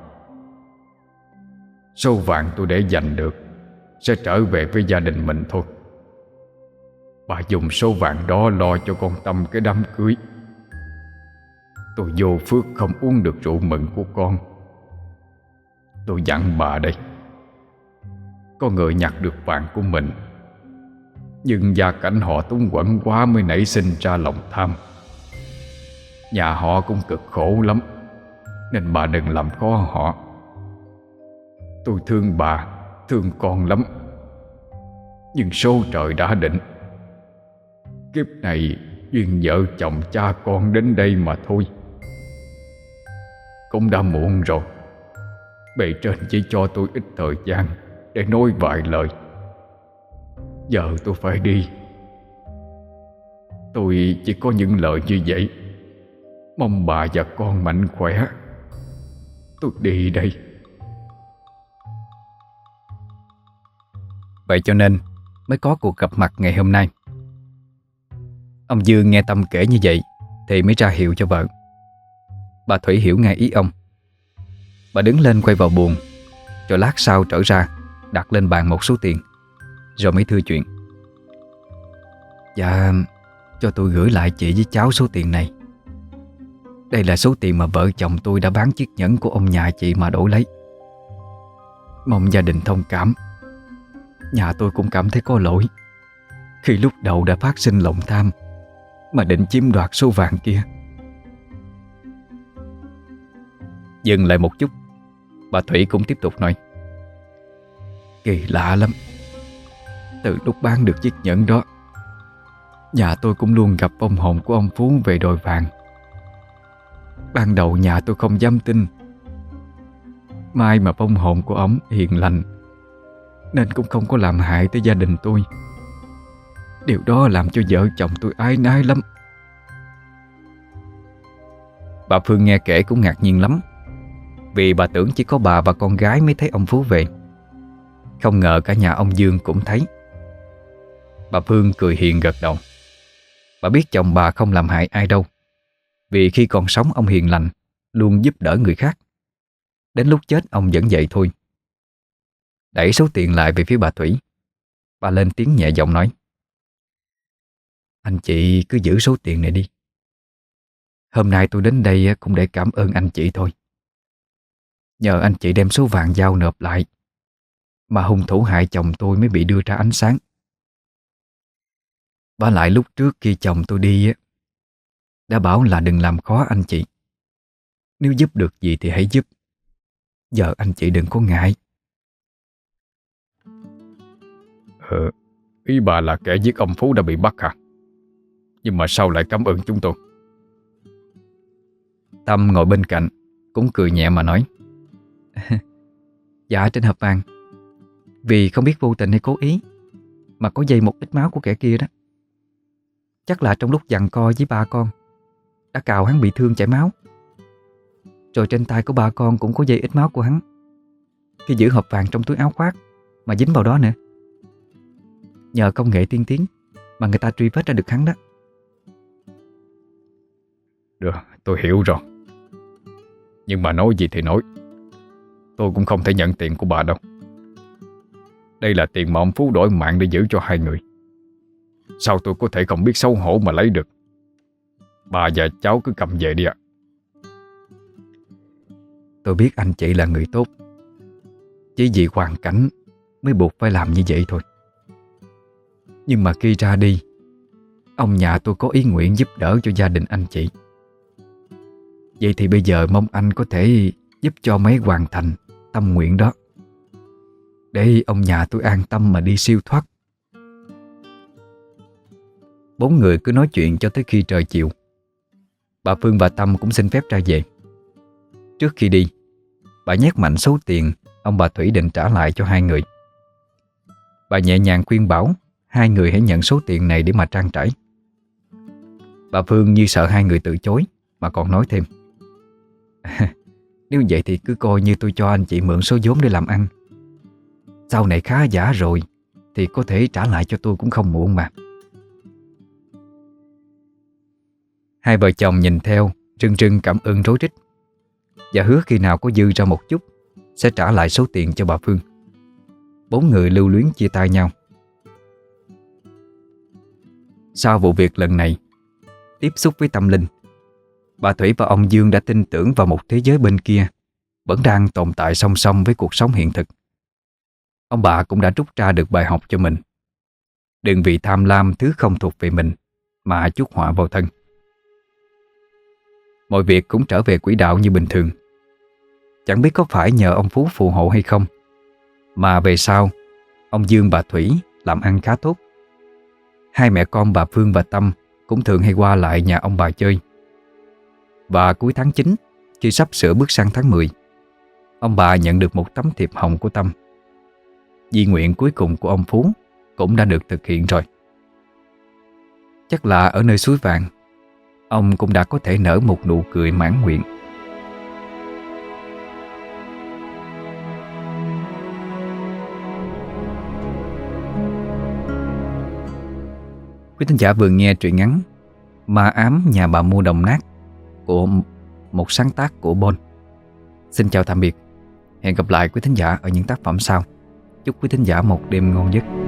Speaker 2: Số vàng tôi để dành được sẽ trở về với gia đình mình thôi. Bà dùng số vàng đó lo cho con Tâm cái đám cưới. Tôi vô phước không uống được rượu mừng của con. Tôi dặn bà đây, có người nhặt được vàng của mình, nhưng gia cảnh họ túng quẫn quá mới nảy sinh ra lòng tham. Nhà họ cũng cực khổ lắm, nên bà đừng làm khó họ. Tôi thương bà, thương con lắm, nhưng số trời đã định. Kiếp này duyên vợ chồng cha con đến đây mà thôi. Cũng đã muộn rồi. Bề trên chỉ cho tôi ít thời gian để nói vài lời. Giờ tôi phải đi. Tôi chỉ có những lời như vậy. Mong bà và con mạnh khỏe. Tôi đi đây.
Speaker 1: Vậy cho nên mới có cuộc gặp mặt ngày hôm nay. Ông Dương nghe Tâm kể như vậy thì mới ra hiệu cho vợ. Bà Thủy hiểu ngay ý ông. Bà đứng lên quay vào buồng, rồi lát sau trở ra đặt lên bàn một số tiền, rồi mới thưa chuyện. Dạ, cho tôi gửi lại chị với cháu số tiền này. Đây là số tiền mà vợ chồng tôi đã bán chiếc nhẫn của ông nhà chị mà đổi lấy. Mong gia đình thông cảm. Nhà tôi cũng cảm thấy có lỗi khi lúc đầu đã phát sinh lòng tham mà định chiếm đoạt số vàng kia. Dừng lại một chút, bà Thủy cũng tiếp tục nói. Kỳ lạ lắm. Từ lúc bán được chiếc nhẫn đó, nhà tôi cũng luôn gặp vong hồn của ông Phú về đòi vàng. Ban đầu nhà tôi không dám tin. May mà vong hồn của ông hiền lành, nên cũng không có làm hại tới gia đình tôi. Điều đó làm cho vợ chồng tôi áy náy lắm. Bà Phương nghe kể cũng ngạc nhiên lắm, vì bà tưởng chỉ có bà và con gái mới thấy ông Phú về. Không ngờ cả nhà ông Dương cũng thấy. Bà Phương cười hiền gật đầu. Bà biết chồng bà không làm hại ai đâu, vì khi còn sống ông hiền lành, luôn giúp đỡ người khác. Đến lúc chết ông vẫn vậy thôi. Đẩy số tiền lại về phía bà Thủy, bà lên tiếng nhẹ giọng nói. Anh chị cứ giữ số tiền này đi. Hôm nay tôi đến đây cũng để cảm ơn anh chị thôi. Nhờ anh chị đem số vàng giao nộp lại mà hung thủ hại chồng tôi mới bị đưa ra ánh sáng. Vả lại lúc trước khi chồng tôi đi á, đã bảo là đừng làm khó anh chị. Nếu giúp được gì thì hãy giúp. Giờ anh chị đừng có ngại.
Speaker 2: Ờ, ý bà là kẻ giết ông Phú đã bị bắt hả? Nhưng mà sao lại cảm ơn chúng tôi?
Speaker 1: Tâm ngồi bên cạnh cũng cười nhẹ mà nói. Dạ trên hộp vàng, vì không biết vô tình hay cố ý mà có dây một ít máu của kẻ kia đó. Chắc là trong lúc giằng co với ba con đã cào hắn bị thương chảy máu. Rồi trên tay của ba con cũng có dây ít máu của hắn, khi giữ hộp vàng trong túi áo khoác mà dính vào đó nữa. Nhờ công nghệ tiên tiến mà người ta truy vết ra được hắn đó.
Speaker 2: Được, tôi hiểu rồi. Nhưng mà nói gì thì nói, tôi cũng không thể nhận tiền của bà đâu. Đây là tiền mà ông Phú đổi mạng để giữ cho hai người. Sao tôi có thể không biết xấu hổ mà lấy được? Bà và cháu cứ cầm về đi ạ.
Speaker 1: Tôi biết anh chị là người tốt, chỉ vì hoàn cảnh mới buộc phải làm như vậy thôi. Nhưng mà khi ra đi, ông nhà tôi có ý nguyện giúp đỡ cho gia đình anh chị. Vậy thì bây giờ mong anh có thể giúp cho mấy hoàn thành tâm nguyện đó, để ông nhà tôi an tâm mà đi siêu thoát. Bốn người cứ nói chuyện cho tới khi trời chiều. Bà Phương và Tâm cũng xin phép ra về. Trước khi đi, bà nhét mạnh số tiền ông bà Thủy định trả lại cho hai người. Bà nhẹ nhàng khuyên bảo hai người hãy nhận số tiền này để mà trang trải. Bà Phương như sợ hai người từ chối mà còn nói thêm: Nếu vậy thì cứ coi như tôi cho anh chị mượn số vốn để làm ăn. Sau này khá giả rồi thì có thể trả lại cho tôi cũng không muộn mà. Hai vợ chồng nhìn theo, trưng trưng cảm ơn rối rít, và hứa khi nào có dư ra một chút sẽ trả lại số tiền cho bà Phương. Bốn người lưu luyến chia tay nhau. Sau vụ việc lần này, tiếp xúc với tâm linh, bà Thủy và ông Dương đã tin tưởng vào một thế giới bên kia vẫn đang tồn tại song song với cuộc sống hiện thực. Ông bà cũng đã rút ra được bài học cho mình: đừng vì tham lam thứ không thuộc về mình mà chuốc họa vào thân. Mọi việc cũng trở về quỹ đạo như bình thường. Chẳng biết có phải nhờ ông Phú phù hộ hay không, mà về sau ông Dương bà Thủy làm ăn khá tốt. Hai mẹ con bà Phương và Tâm cũng thường hay qua lại nhà ông bà chơi. Và cuối tháng chín, khi sắp sửa bước sang tháng mười, ông bà nhận được một tấm thiệp hồng của Tâm. Di nguyện cuối cùng của ông Phú cũng đã được thực hiện rồi. Chắc là ở nơi suối vàng, ông cũng đã có thể nở một nụ cười mãn nguyện. Quý thính giả vừa nghe truyện ngắn Ma Ám Nhà Bà Mua Đồng Nát của một sáng tác của Bon. Xin chào tạm biệt. Hẹn gặp lại quý thính giả ở những tác phẩm sau. Chúc quý thính giả một đêm ngon giấc.